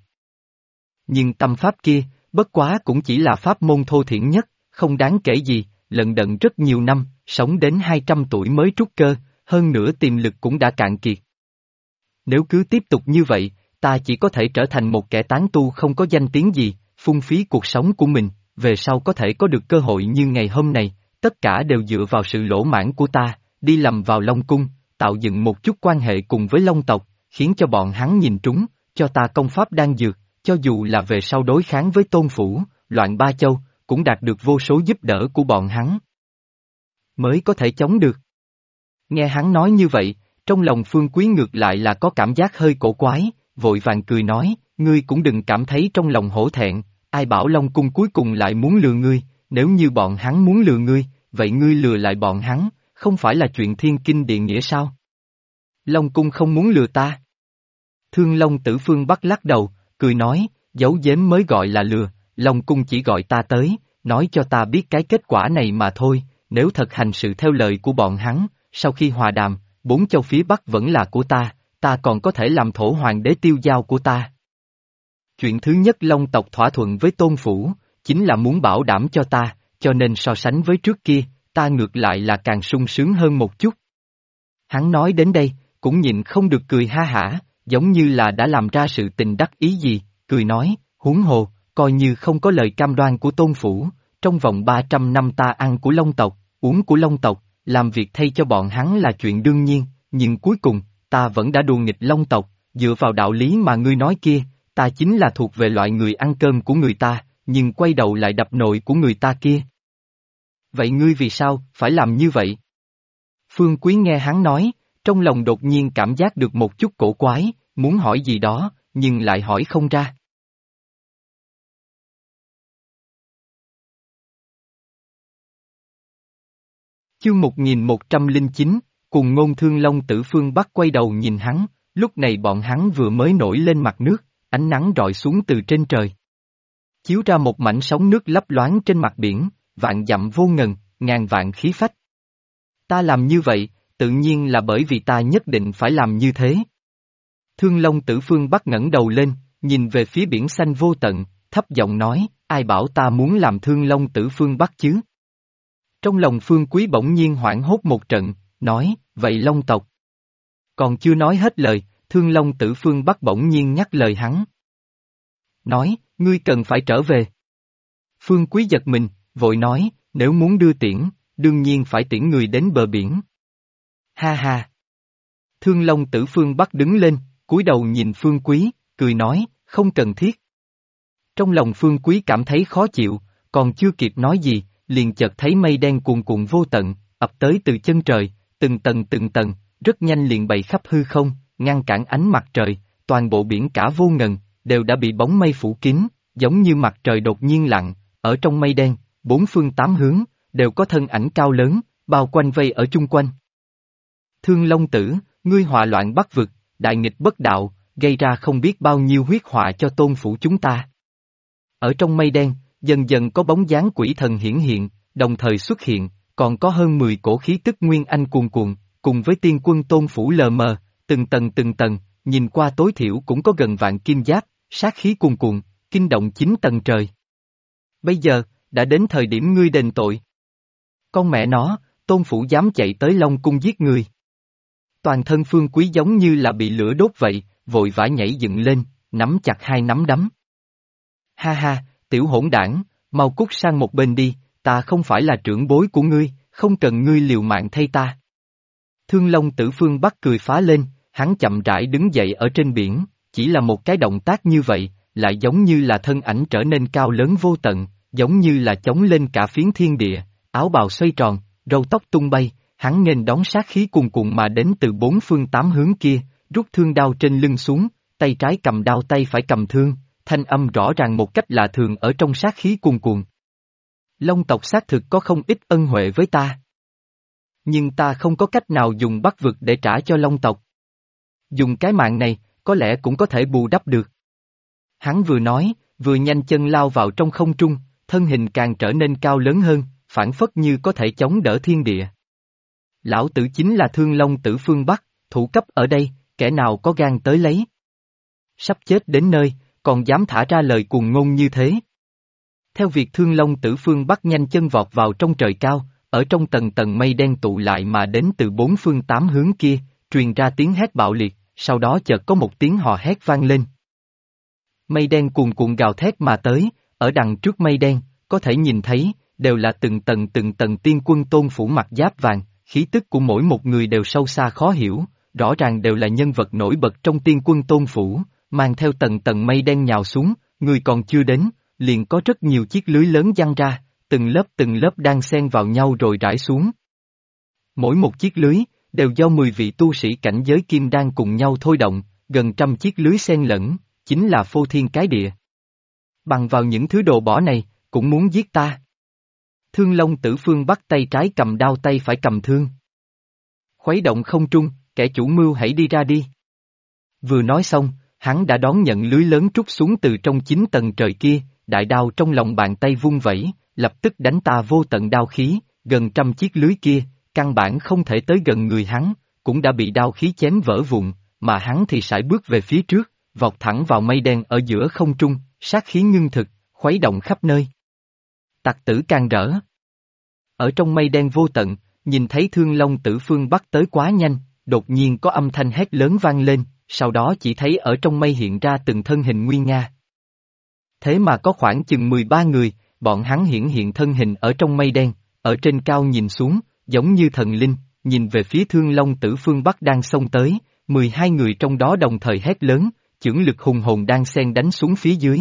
Nhưng tâm pháp kia, bất quá cũng chỉ là pháp môn thô thiển nhất, không đáng kể gì, lận đận rất nhiều năm, sống đến 200 tuổi mới trúc cơ, hơn nữa tiềm lực cũng đã cạn kiệt. Nếu cứ tiếp tục như vậy, ta chỉ có thể trở thành một kẻ tán tu không có danh tiếng gì, phung phí cuộc sống của mình, về sau có thể có được cơ hội như ngày hôm nay, tất cả đều dựa vào sự lỗ mãn của ta, đi lầm vào Long Cung, tạo dựng một chút quan hệ cùng với Long tộc, khiến cho bọn hắn nhìn trúng, cho ta công pháp đan dược, cho dù là về sau đối kháng với Tôn Phủ, loạn ba châu, cũng đạt được vô số giúp đỡ của bọn hắn. Mới có thể chống được. Nghe hắn nói như vậy, trong lòng Phương Quý ngược lại là có cảm giác hơi cổ quái, vội vàng cười nói, ngươi cũng đừng cảm thấy trong lòng hổ thẹn, ai bảo Long Cung cuối cùng lại muốn lừa ngươi, nếu như bọn hắn muốn lừa ngươi, vậy ngươi lừa lại bọn hắn, không phải là chuyện thiên kinh địa nghĩa sao? Long Cung không muốn lừa ta. Thương Long Tử Phương Bắc lắc đầu, cười nói, giấu giếm mới gọi là lừa, Long Cung chỉ gọi ta tới, nói cho ta biết cái kết quả này mà thôi, nếu thật hành sự theo lời của bọn hắn, sau khi hòa đàm, 4 châu phía Bắc vẫn là của ta còn có thể làm thổ hoàng đế tiêu giao của ta. Chuyện thứ nhất Long tộc thỏa thuận với Tôn Phủ, chính là muốn bảo đảm cho ta, cho nên so sánh với trước kia, ta ngược lại là càng sung sướng hơn một chút. Hắn nói đến đây, cũng nhịn không được cười ha hả, giống như là đã làm ra sự tình đắc ý gì, cười nói, huống hồ, coi như không có lời cam đoan của Tôn Phủ, trong vòng 300 năm ta ăn của Long tộc, uống của Long tộc, làm việc thay cho bọn hắn là chuyện đương nhiên, nhưng cuối cùng, ta vẫn đã đùa nghịch Long tộc, dựa vào đạo lý mà ngươi nói kia, ta chính là thuộc về loại người ăn cơm của người ta, nhưng quay đầu lại đập nồi của người ta kia. Vậy ngươi vì sao phải làm như vậy? Phương Quý nghe hắn nói, trong lòng đột nhiên cảm giác được một chút cổ quái, muốn hỏi gì đó, nhưng lại hỏi không ra. Chương 1109, cùng ngôn Thương Long Tử Phương Bắc quay đầu nhìn hắn, lúc này bọn hắn vừa mới nổi lên mặt nước, ánh nắng rọi xuống từ trên trời. Chiếu ra một mảnh sóng nước lấp loáng trên mặt biển, vạn dặm vô ngần, ngàn vạn khí phách. Ta làm như vậy, tự nhiên là bởi vì ta nhất định phải làm như thế. Thương Long Tử Phương Bắc ngẩng đầu lên, nhìn về phía biển xanh vô tận, thấp giọng nói, ai bảo ta muốn làm Thương Long Tử Phương Bắc chứ? Trong lòng Phương Quý bỗng nhiên hoảng hốt một trận, nói, vậy Long tộc. Còn chưa nói hết lời, Thương Long Tử Phương Bắc bỗng nhiên nhắc lời hắn. Nói, ngươi cần phải trở về. Phương Quý giật mình, vội nói, nếu muốn đưa tiễn, đương nhiên phải tiễn người đến bờ biển. Ha ha. Thương Long Tử Phương Bắc đứng lên, cúi đầu nhìn Phương Quý, cười nói, không cần thiết. Trong lòng Phương Quý cảm thấy khó chịu, còn chưa kịp nói gì, liền chợt thấy mây đen cuồn cuộn vô tận, ập tới từ chân trời, từng tầng, rất nhanh liền bày khắp hư không, ngăn cản ánh mặt trời, toàn bộ biển cả vô ngần, đều đã bị bóng mây phủ kín, giống như mặt trời đột nhiên lặn, ở trong mây đen, 4 phương 8 hướng, đều có thân ảnh cao lớn, bao quanh vây ở chung quanh. Thương Long Tử, ngươi họa loạn Bắc vực, đại nghịch bất đạo, gây ra không biết bao nhiêu huyết họa cho Tôn Phủ chúng ta. Ở trong mây đen, dần dần có bóng dáng quỷ thần hiển hiện, đồng thời xuất hiện, còn có hơn 10 cổ khí tức nguyên anh cuồn cuộn, cùng với tiên quân Tôn Phủ lờ mờ, từng tầng, nhìn qua tối thiểu cũng có gần vạn kim giáp, sát khí cuồn cuộn, kinh động 9 tầng trời. Bây giờ, đã đến thời điểm ngươi đền tội. Con mẹ nó, Tôn Phủ dám chạy tới Long Cung giết người. Toàn thân Phương Quý giống như là bị lửa đốt vậy, vội vã nhảy dựng lên, nắm chặt hai nắm đấm. Ha ha, tiểu hỗn đảng, mau cút sang một bên đi, ta không phải là trưởng bối của ngươi, không cần ngươi liều mạng thay ta. Thương Long Tử Phương Bắc cười phá lên, hắn chậm rãi đứng dậy ở trên biển, chỉ là một cái động tác như vậy, lại giống như là thân ảnh trở nên cao lớn vô tận, giống như là chống lên cả phiến thiên địa, áo bào xoay tròn, râu tóc tung bay, hắn nghênh đón sát khí cuồn cuộn mà đến từ 4 phương 8 hướng kia, rút thương đao trên lưng xuống, tay trái cầm đao tay phải cầm thương, thanh âm rõ ràng một cách lạ thường ở trong sát khí cuồn cuộn. Long tộc xác thực có không ít ân huệ với ta. Nhưng ta không có cách nào dùng Bắc vực để trả cho Long tộc. Dùng cái mạng này, có lẽ cũng có thể bù đắp được. Hắn vừa nói, vừa nhanh chân lao vào trong không trung, thân hình càng trở nên cao lớn hơn, phảng phất như có thể chống đỡ thiên địa. Lão tử chính là Thương Long Tử Phương Bắc, thủ cấp ở đây, kẻ nào có gan tới lấy. Sắp chết đến nơi, còn dám thả ra lời cuồng ngôn như thế. Theo việc Thương Long Tử Phương Bắc nhanh chân vọt vào trong trời cao, ở trong tầng mây đen tụ lại mà đến từ 4 phương 8 hướng kia, truyền ra tiếng hét bạo liệt, sau đó chợt có một tiếng hò hét vang lên. Mây đen cuồn cuộn gào thét mà tới, Ở đằng trước mây đen, có thể nhìn thấy, đều là từng tầng tiên quân tôn phủ mặc giáp vàng, khí tức của mỗi một người đều sâu xa khó hiểu, rõ ràng đều là nhân vật nổi bật trong tiên quân tôn phủ, mang theo tầng mây đen nhào xuống, người còn chưa đến, liền có rất nhiều chiếc lưới lớn giăng ra, từng lớp đan xen vào nhau rồi rải xuống. Mỗi một chiếc lưới, đều do 10 vị tu sĩ cảnh giới kim đan cùng nhau thôi động, gần trăm chiếc lưới xen lẫn, chính là phô thiên cái địa. Bằng vào những thứ đồ bỏ này, cũng muốn giết ta. Thương Long Tử Phương bắt tay trái cầm đao tay phải cầm thương. Khuấy động không trung, kẻ chủ mưu hãy đi ra đi. Vừa nói xong, hắn đã đón nhận lưới lớn trút xuống từ trong 9 tầng trời kia, đại đao trong lòng bàn tay vung vẩy, lập tức đánh ta vô tận đao khí, gần trăm chiếc lưới kia, căn bản không thể tới gần người hắn, cũng đã bị đao khí chém vỡ vụn, mà hắn thì sải bước về phía trước, vọt thẳng vào mây đen ở giữa không trung, sát khí ngưng thực, khuấy động khắp nơi. Tặc tử càng rỡ. Ở trong mây đen vô tận, nhìn thấy Thương Long Tử Phương bắt tới quá nhanh, đột nhiên có âm thanh hét lớn vang lên, sau đó chỉ thấy ở trong mây hiện ra từng thân hình nguy nga. Thế mà có khoảng chừng 13 người, bọn hắn hiện thân hình ở trong mây đen, ở trên cao nhìn xuống, giống như thần linh, nhìn về phía Thương Long Tử Phương Bắc đang xông tới, 12 người trong đó đồng thời hét lớn, chưởng lực hùng hồn đang xen đánh xuống phía dưới.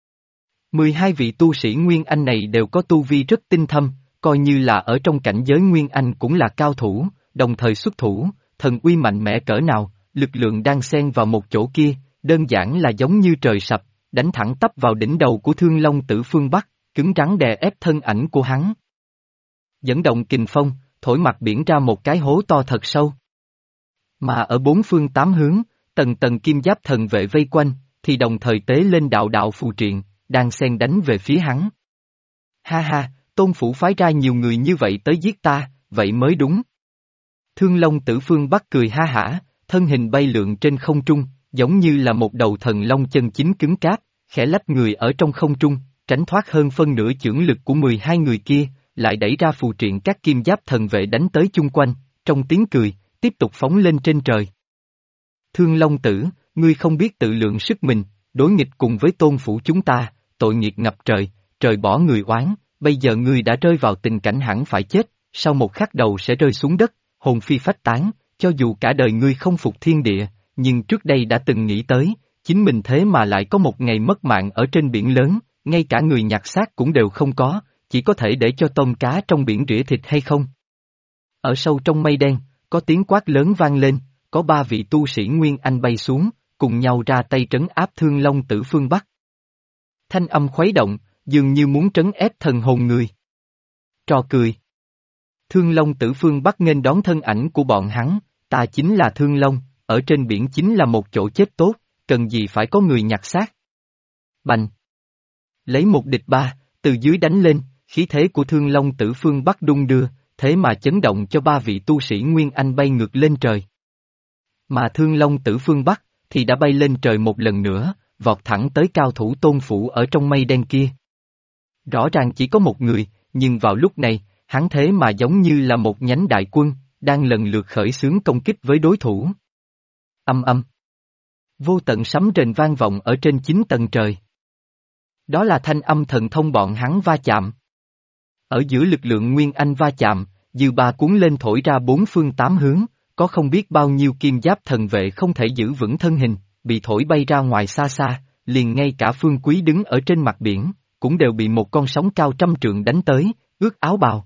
12 vị tu sĩ Nguyên Anh này đều có tu vi rất tinh thâm, coi như là ở trong cảnh giới Nguyên Anh cũng là cao thủ, đồng thời xuất thủ, thần uy mạnh mẽ cỡ nào, lực lượng đang xen vào một chỗ kia, đơn giản là giống như trời sập, đánh thẳng tắp vào đỉnh đầu của Thương Long Tử Phương Bắc, cứng rắn đè ép thân ảnh của hắn. Dẫn động kình phong, thổi mặt biển ra một cái hố to thật sâu. Mà ở bốn phương tám hướng, tầng kim giáp thần vệ vây quanh, thì đồng thời tế lên đạo phù triện, đang xen đánh về phía hắn. Ha ha, Tôn phủ phái ra nhiều người như vậy tới giết ta, vậy mới đúng. Thương Long Tử Phương Bắc cười ha hả, thân hình bay lượn trên không trung, giống như là một đầu thần long chân chính cứng cáp, khẽ lách người ở trong không trung, tránh thoát hơn phân nửa chưởng lực của 12 người kia, lại đẩy ra phù triện các kim giáp thần vệ đánh tới chung quanh, trong tiếng cười, tiếp tục phóng lên trên trời. Thương Long Tử, ngươi không biết tự lượng sức mình, đối nghịch cùng với Tôn phủ chúng ta, tội nghiệt ngập trời, trời bỏ người oán, bây giờ ngươi đã rơi vào tình cảnh hẳn phải chết, sau một khắc đầu sẽ rơi xuống đất, hồn phi phách tán, cho dù cả đời ngươi không phục thiên địa, nhưng trước đây đã từng nghĩ tới, chính mình thế mà lại có một ngày mất mạng ở trên biển lớn, ngay cả người nhặt xác cũng đều không có, chỉ có thể để cho tôm cá trong biển rỉa thịt hay không. Ở sâu trong mây đen, có tiếng quát lớn vang lên, có 3 vị tu sĩ Nguyên Anh bay xuống, cùng nhau ra tay trấn áp Thương Long Tử Phương Bắc. Thanh âm khuấy động, dường như muốn trấn ép thần hồn người. Trò cười. Thương Long Tử Phương Bắc nghênh đón thân ảnh của bọn hắn, ta chính là Thương Long, ở trên biển chính là một chỗ chết tốt, cần gì phải có người nhặt xác. Bành. Lấy một địch ba, từ dưới đánh lên, khí thế của Thương Long Tử Phương Bắc đung đưa, thế mà chấn động cho 3 vị tu sĩ Nguyên Anh bay ngược lên trời. Mà Thương Long Tử Phương Bắc, thì đã bay lên trời một lần nữa, vọt thẳng tới cao thủ Tôn phủ ở trong mây đen kia. Rõ ràng chỉ có một người, nhưng vào lúc này, hắn thế mà giống như là một nhánh đại quân, đang lần lượt khởi xướng công kích với đối thủ. Âm âm. Vô tận sấm rền vang vọng ở trên 9 tầng trời. Đó là thanh âm thần thông bọn hắn va chạm. Ở giữa lực lượng Nguyên Anh va chạm, dư ba cuốn lên thổi ra 4 phương 8 hướng, có không biết bao nhiêu kim giáp thần vệ không thể giữ vững thân hình, bị thổi bay ra ngoài xa xa, liền ngay cả Phương Quý đứng ở trên mặt biển, cũng đều bị một con sóng cao trăm trượng đánh tới, ướt áo bào.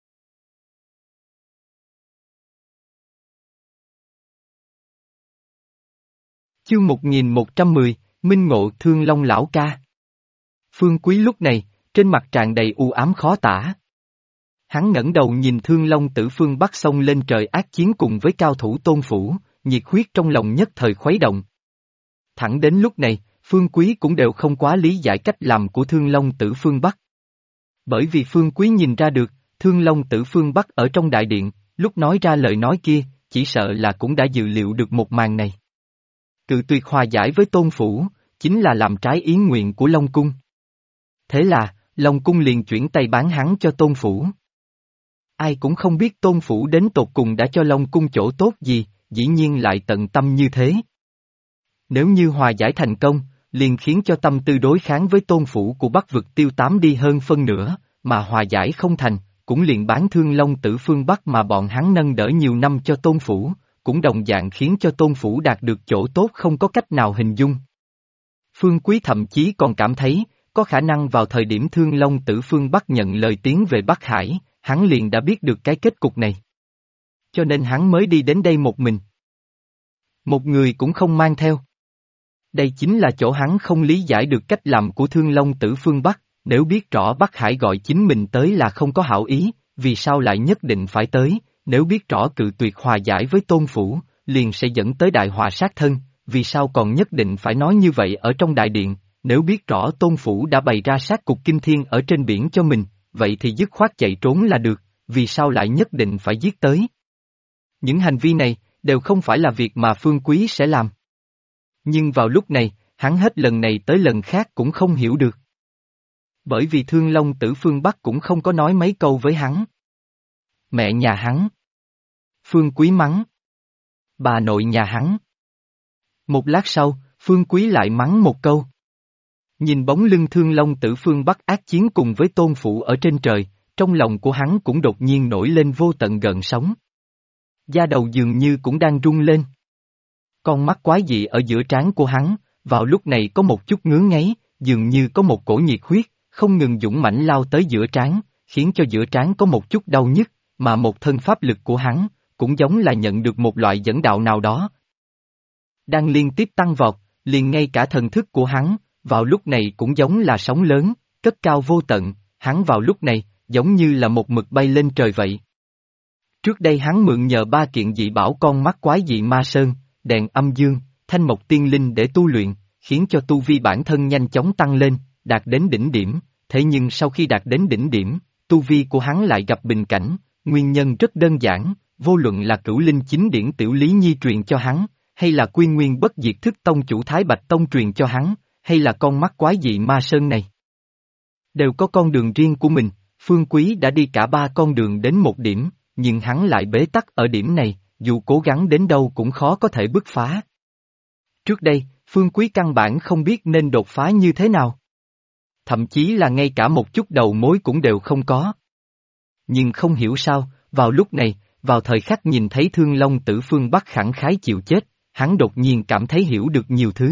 Chương 1110, Minh Ngộ Thương Long Lão Ca. Phương Quý lúc này, trên mặt tràn đầy u ám khó tả. Hắn ngẩng đầu nhìn Thương Long Tử Phương Bắc xông lên trời ác chiến cùng với cao thủ Tôn phủ, nhiệt huyết trong lòng nhất thời khuấy động. Thẳng đến lúc này, Phương Quý cũng đều không quá lý giải cách làm của Thương Long Tử Phương Bắc. Bởi vì Phương Quý nhìn ra được, Thương Long Tử Phương Bắc ở trong đại điện, lúc nói ra lời nói kia, chỉ sợ là cũng đã dự liệu được một màn này. Cự tuyệt hòa giải với Tôn phủ, chính là làm trái ý nguyện của Long Cung. Thế là, Long Cung liền chuyển tay bán hắn cho Tôn phủ. Ai cũng không biết Tôn phủ đến tột cùng đã cho Long Cung chỗ tốt gì, dĩ nhiên lại tận tâm như thế. Nếu như hòa giải thành công, liền khiến cho tâm tư đối kháng với tôn phủ của Bắc vực tiêu tán đi hơn phân nửa, mà hòa giải không thành, cũng liền bán Thương Long Tử phương Bắc mà bọn hắn nâng đỡ nhiều năm cho tôn phủ, cũng đồng dạng khiến cho tôn phủ đạt được chỗ tốt không có cách nào hình dung. Phương Quý thậm chí còn cảm thấy, có khả năng vào thời điểm Thương Long Tử phương Bắc nhận lời tiến về Bắc Hải, hắn liền đã biết được cái kết cục này. Cho nên hắn mới đi đến đây một mình. Một người cũng không mang theo. Đây chính là chỗ hắn không lý giải được cách làm của Thương Long Tử phương Bắc, nếu biết rõ Bắc Hải gọi chính mình tới là không có hảo ý, vì sao lại nhất định phải tới, nếu biết rõ cự tuyệt hòa giải với tôn phủ, liền sẽ dẫn tới đại họa sát thân, vì sao còn nhất định phải nói như vậy ở trong đại điện, nếu biết rõ tôn phủ đã bày ra sát cục kinh thiên ở trên biển cho mình, vậy thì dứt khoát chạy trốn là được, vì sao lại nhất định phải giết tới. Những hành vi này, đều không phải là việc mà Phương Quý sẽ làm. Nhưng vào lúc này, hắn hết lần này tới lần khác cũng không hiểu được. Bởi vì Thương Long Tử phương Bắc cũng không có nói mấy câu với hắn. Mẹ nhà hắn. Phương Quý mắng. Bà nội nhà hắn. Một lát sau, Phương Quý lại mắng một câu. Nhìn bóng lưng Thương Long Tử phương Bắc ác chiến cùng với tôn phụ ở trên trời, trong lòng của hắn cũng đột nhiên nổi lên vô tận gợn sóng. Da đầu dường như cũng đang rung lên. Con mắt quái dị ở giữa trán của hắn, vào lúc này có một chút ngứa ngáy, dường như có một cổ nhiệt huyết, không ngừng dũng mãnh lao tới giữa trán, khiến cho giữa trán có một chút đau nhức, mà một thân pháp lực của hắn, cũng giống là nhận được một loại dẫn đạo nào đó. Đang liên tiếp tăng vọt, liền ngay cả thần thức của hắn, vào lúc này cũng giống là sóng lớn, cất cao vô tận, hắn vào lúc này, giống như là một mực bay lên trời vậy. Trước đây hắn mượn nhờ ba kiện dị bảo con mắt quái dị ma sơn, đèn âm dương, thanh mộc tiên linh để tu luyện, khiến cho tu vi bản thân nhanh chóng tăng lên, đạt đến đỉnh điểm, thế nhưng sau khi đạt đến đỉnh điểm, tu vi của hắn lại gặp bình cảnh, nguyên nhân rất đơn giản, vô luận là Cửu Linh Chính Điển Tiểu Lý Nhi truyền cho hắn, hay là Quy Nguyên Bất Diệt Thức Tông chủ Thái Bạch Tông truyền cho hắn, hay là con mắt quái dị ma sơn này. Đều có con đường riêng của mình, Phương Quý đã đi cả ba con đường đến một điểm, nhưng hắn lại bế tắc ở điểm này, dù cố gắng đến đâu cũng khó có thể bứt phá. Trước đây, Phương Quý căn bản không biết nên đột phá như thế nào. Thậm chí là ngay cả một chút đầu mối cũng đều không có. Nhưng không hiểu sao, vào lúc này, vào thời khắc nhìn thấy Thương Long Tử phương Bắc khẳng khái chịu chết, hắn đột nhiên cảm thấy hiểu được nhiều thứ.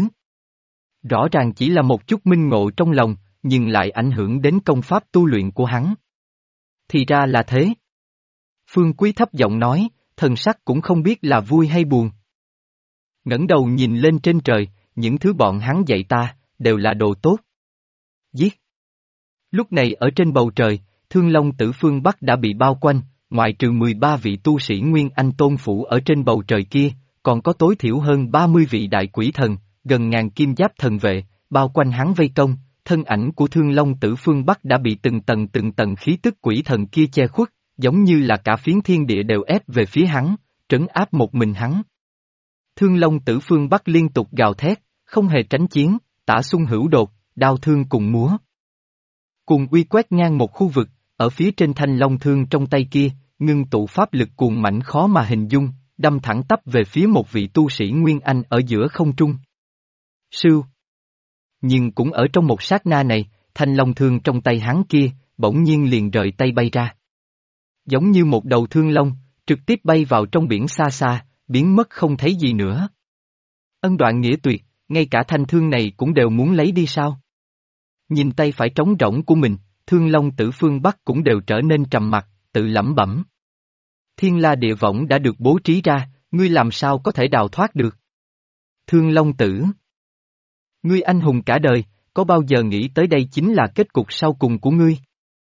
Rõ ràng chỉ là một chút minh ngộ trong lòng, nhưng lại ảnh hưởng đến công pháp tu luyện của hắn. Thì ra là thế. Phương Quý thấp giọng nói, thần sắc cũng không biết là vui hay buồn. Ngẩng đầu nhìn lên trên trời, những thứ bọn hắn dạy ta, đều là đồ tốt. Giết. Lúc này ở trên bầu trời, Thương Long Tử phương Bắc đã bị bao quanh, ngoại trừ 13 vị tu sĩ Nguyên Anh Tôn Phủ ở trên bầu trời kia, còn có tối thiểu hơn 30 vị đại quỷ thần, gần ngàn kim giáp thần vệ, bao quanh hắn vây công, thân ảnh của Thương Long Tử phương Bắc đã bị từng tầng khí tức quỷ thần kia che khuất, giống như là cả phiến thiên địa đều ép về phía hắn, trấn áp một mình hắn. Thương Long Tử phương Bắc liên tục gào thét, không hề tránh chiến, tả xung hữu đột, đao thương cùng múa. Cùng uy quét ngang một khu vực, ở phía trên thanh long thương trong tay kia, ngưng tụ pháp lực cuồng mãnh khó mà hình dung, đâm thẳng tắp về phía một vị tu sĩ Nguyên Anh ở giữa không trung. Sưu. Nhưng cũng ở trong một sát na này, thanh long thương trong tay hắn kia, bỗng nhiên liền rời tay bay ra. Giống như một đầu thương long, trực tiếp bay vào trong biển xa xa, biến mất không thấy gì nữa. Ân đoạn nghĩa tuyệt, ngay cả thanh thương này cũng đều muốn lấy đi sao? Nhìn tay phải trống rỗng của mình, Thương Long Tử phương Bắc cũng đều trở nên trầm mặc, tự lẩm bẩm. Thiên La Địa Võng đã được bố trí ra, ngươi làm sao có thể đào thoát được? Thương Long Tử. Ngươi anh hùng cả đời, có bao giờ nghĩ tới đây chính là kết cục sau cùng của ngươi?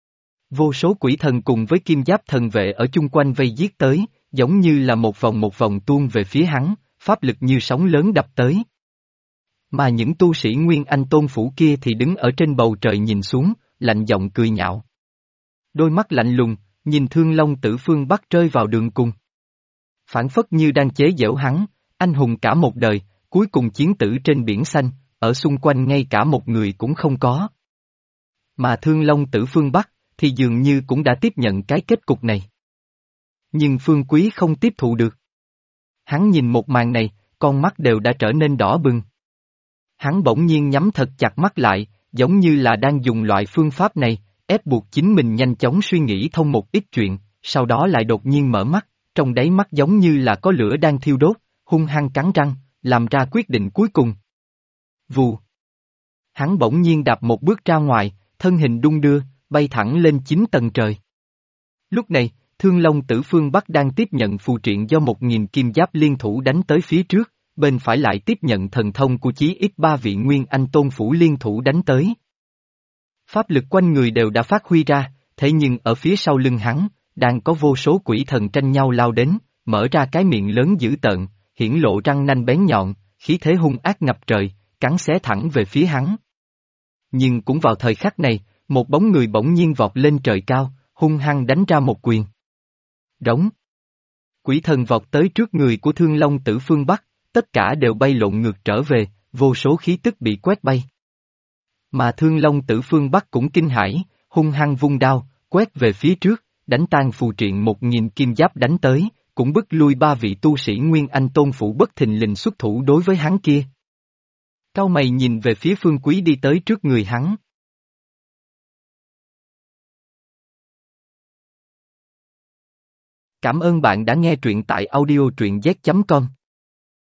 Vô số quỷ thần cùng với kim giáp thần vệ ở chung quanh vây giết tới, giống như là một vòng tuôn về phía hắn, pháp lực như sóng lớn đập tới. Mà những tu sĩ Nguyên Anh Tôn Phủ kia thì đứng ở trên bầu trời nhìn xuống, lạnh giọng cười nhạo. Đôi mắt lạnh lùng, nhìn Thương Long Tử phương Bắc rơi vào đường cùng. Phản phất như đang chế giễu hắn, anh hùng cả một đời, cuối cùng chiến tử trên biển xanh, ở xung quanh ngay cả một người cũng không có. Mà Thương Long Tử phương Bắc, thì dường như cũng đã tiếp nhận cái kết cục này. Nhưng Phương Quý không tiếp thụ được. Hắn nhìn một màn này, con mắt đều đã trở nên đỏ bừng. Hắn bỗng nhiên nhắm thật chặt mắt lại, giống như là đang dùng loại phương pháp này, ép buộc chính mình nhanh chóng suy nghĩ thông một ít chuyện, sau đó lại đột nhiên mở mắt, trong đáy mắt giống như là có lửa đang thiêu đốt, hung hăng cắn răng, làm ra quyết định cuối cùng. Vù. Hắn bỗng nhiên đạp một bước ra ngoài, thân hình đung đưa, bay thẳng lên 9 tầng trời. Lúc này, Thương Long Tử Phương Bắc đang tiếp nhận phù triện do 1.000 kim giáp liên thủ đánh tới phía trước, bên phải lại tiếp nhận thần thông của chí ít 3 vị Nguyên Anh Tôn Phủ liên thủ đánh tới. Pháp lực quanh người đều đã phát huy ra, thế nhưng ở phía sau lưng hắn, đang có vô số quỷ thần tranh nhau lao đến, mở ra cái miệng lớn dữ tợn, hiển lộ răng nanh bén nhọn, khí thế hung ác ngập trời, cắn xé thẳng về phía hắn. Nhưng cũng vào thời khắc này, một bóng người bỗng nhiên vọt lên trời cao, hung hăng đánh ra một quyền. Đống. Quỷ thần vọt tới trước người của Thương Long Tử Phương Bắc, tất cả đều bay lộn ngược trở về, vô số khí tức bị quét bay. Mà Thương Long Tử Phương Bắc cũng kinh hãi, hung hăng vung đao, quét về phía trước, đánh tan phù triện 1.000 kim giáp đánh tới, cũng bức lui 3 vị tu sĩ Nguyên Anh Tôn Phủ bất thình lình xuất thủ đối với hắn kia. Cau mày nhìn về phía Phương Quý đi tới trước người hắn. Cảm ơn bạn đã nghe truyện tại audio truyện z.com.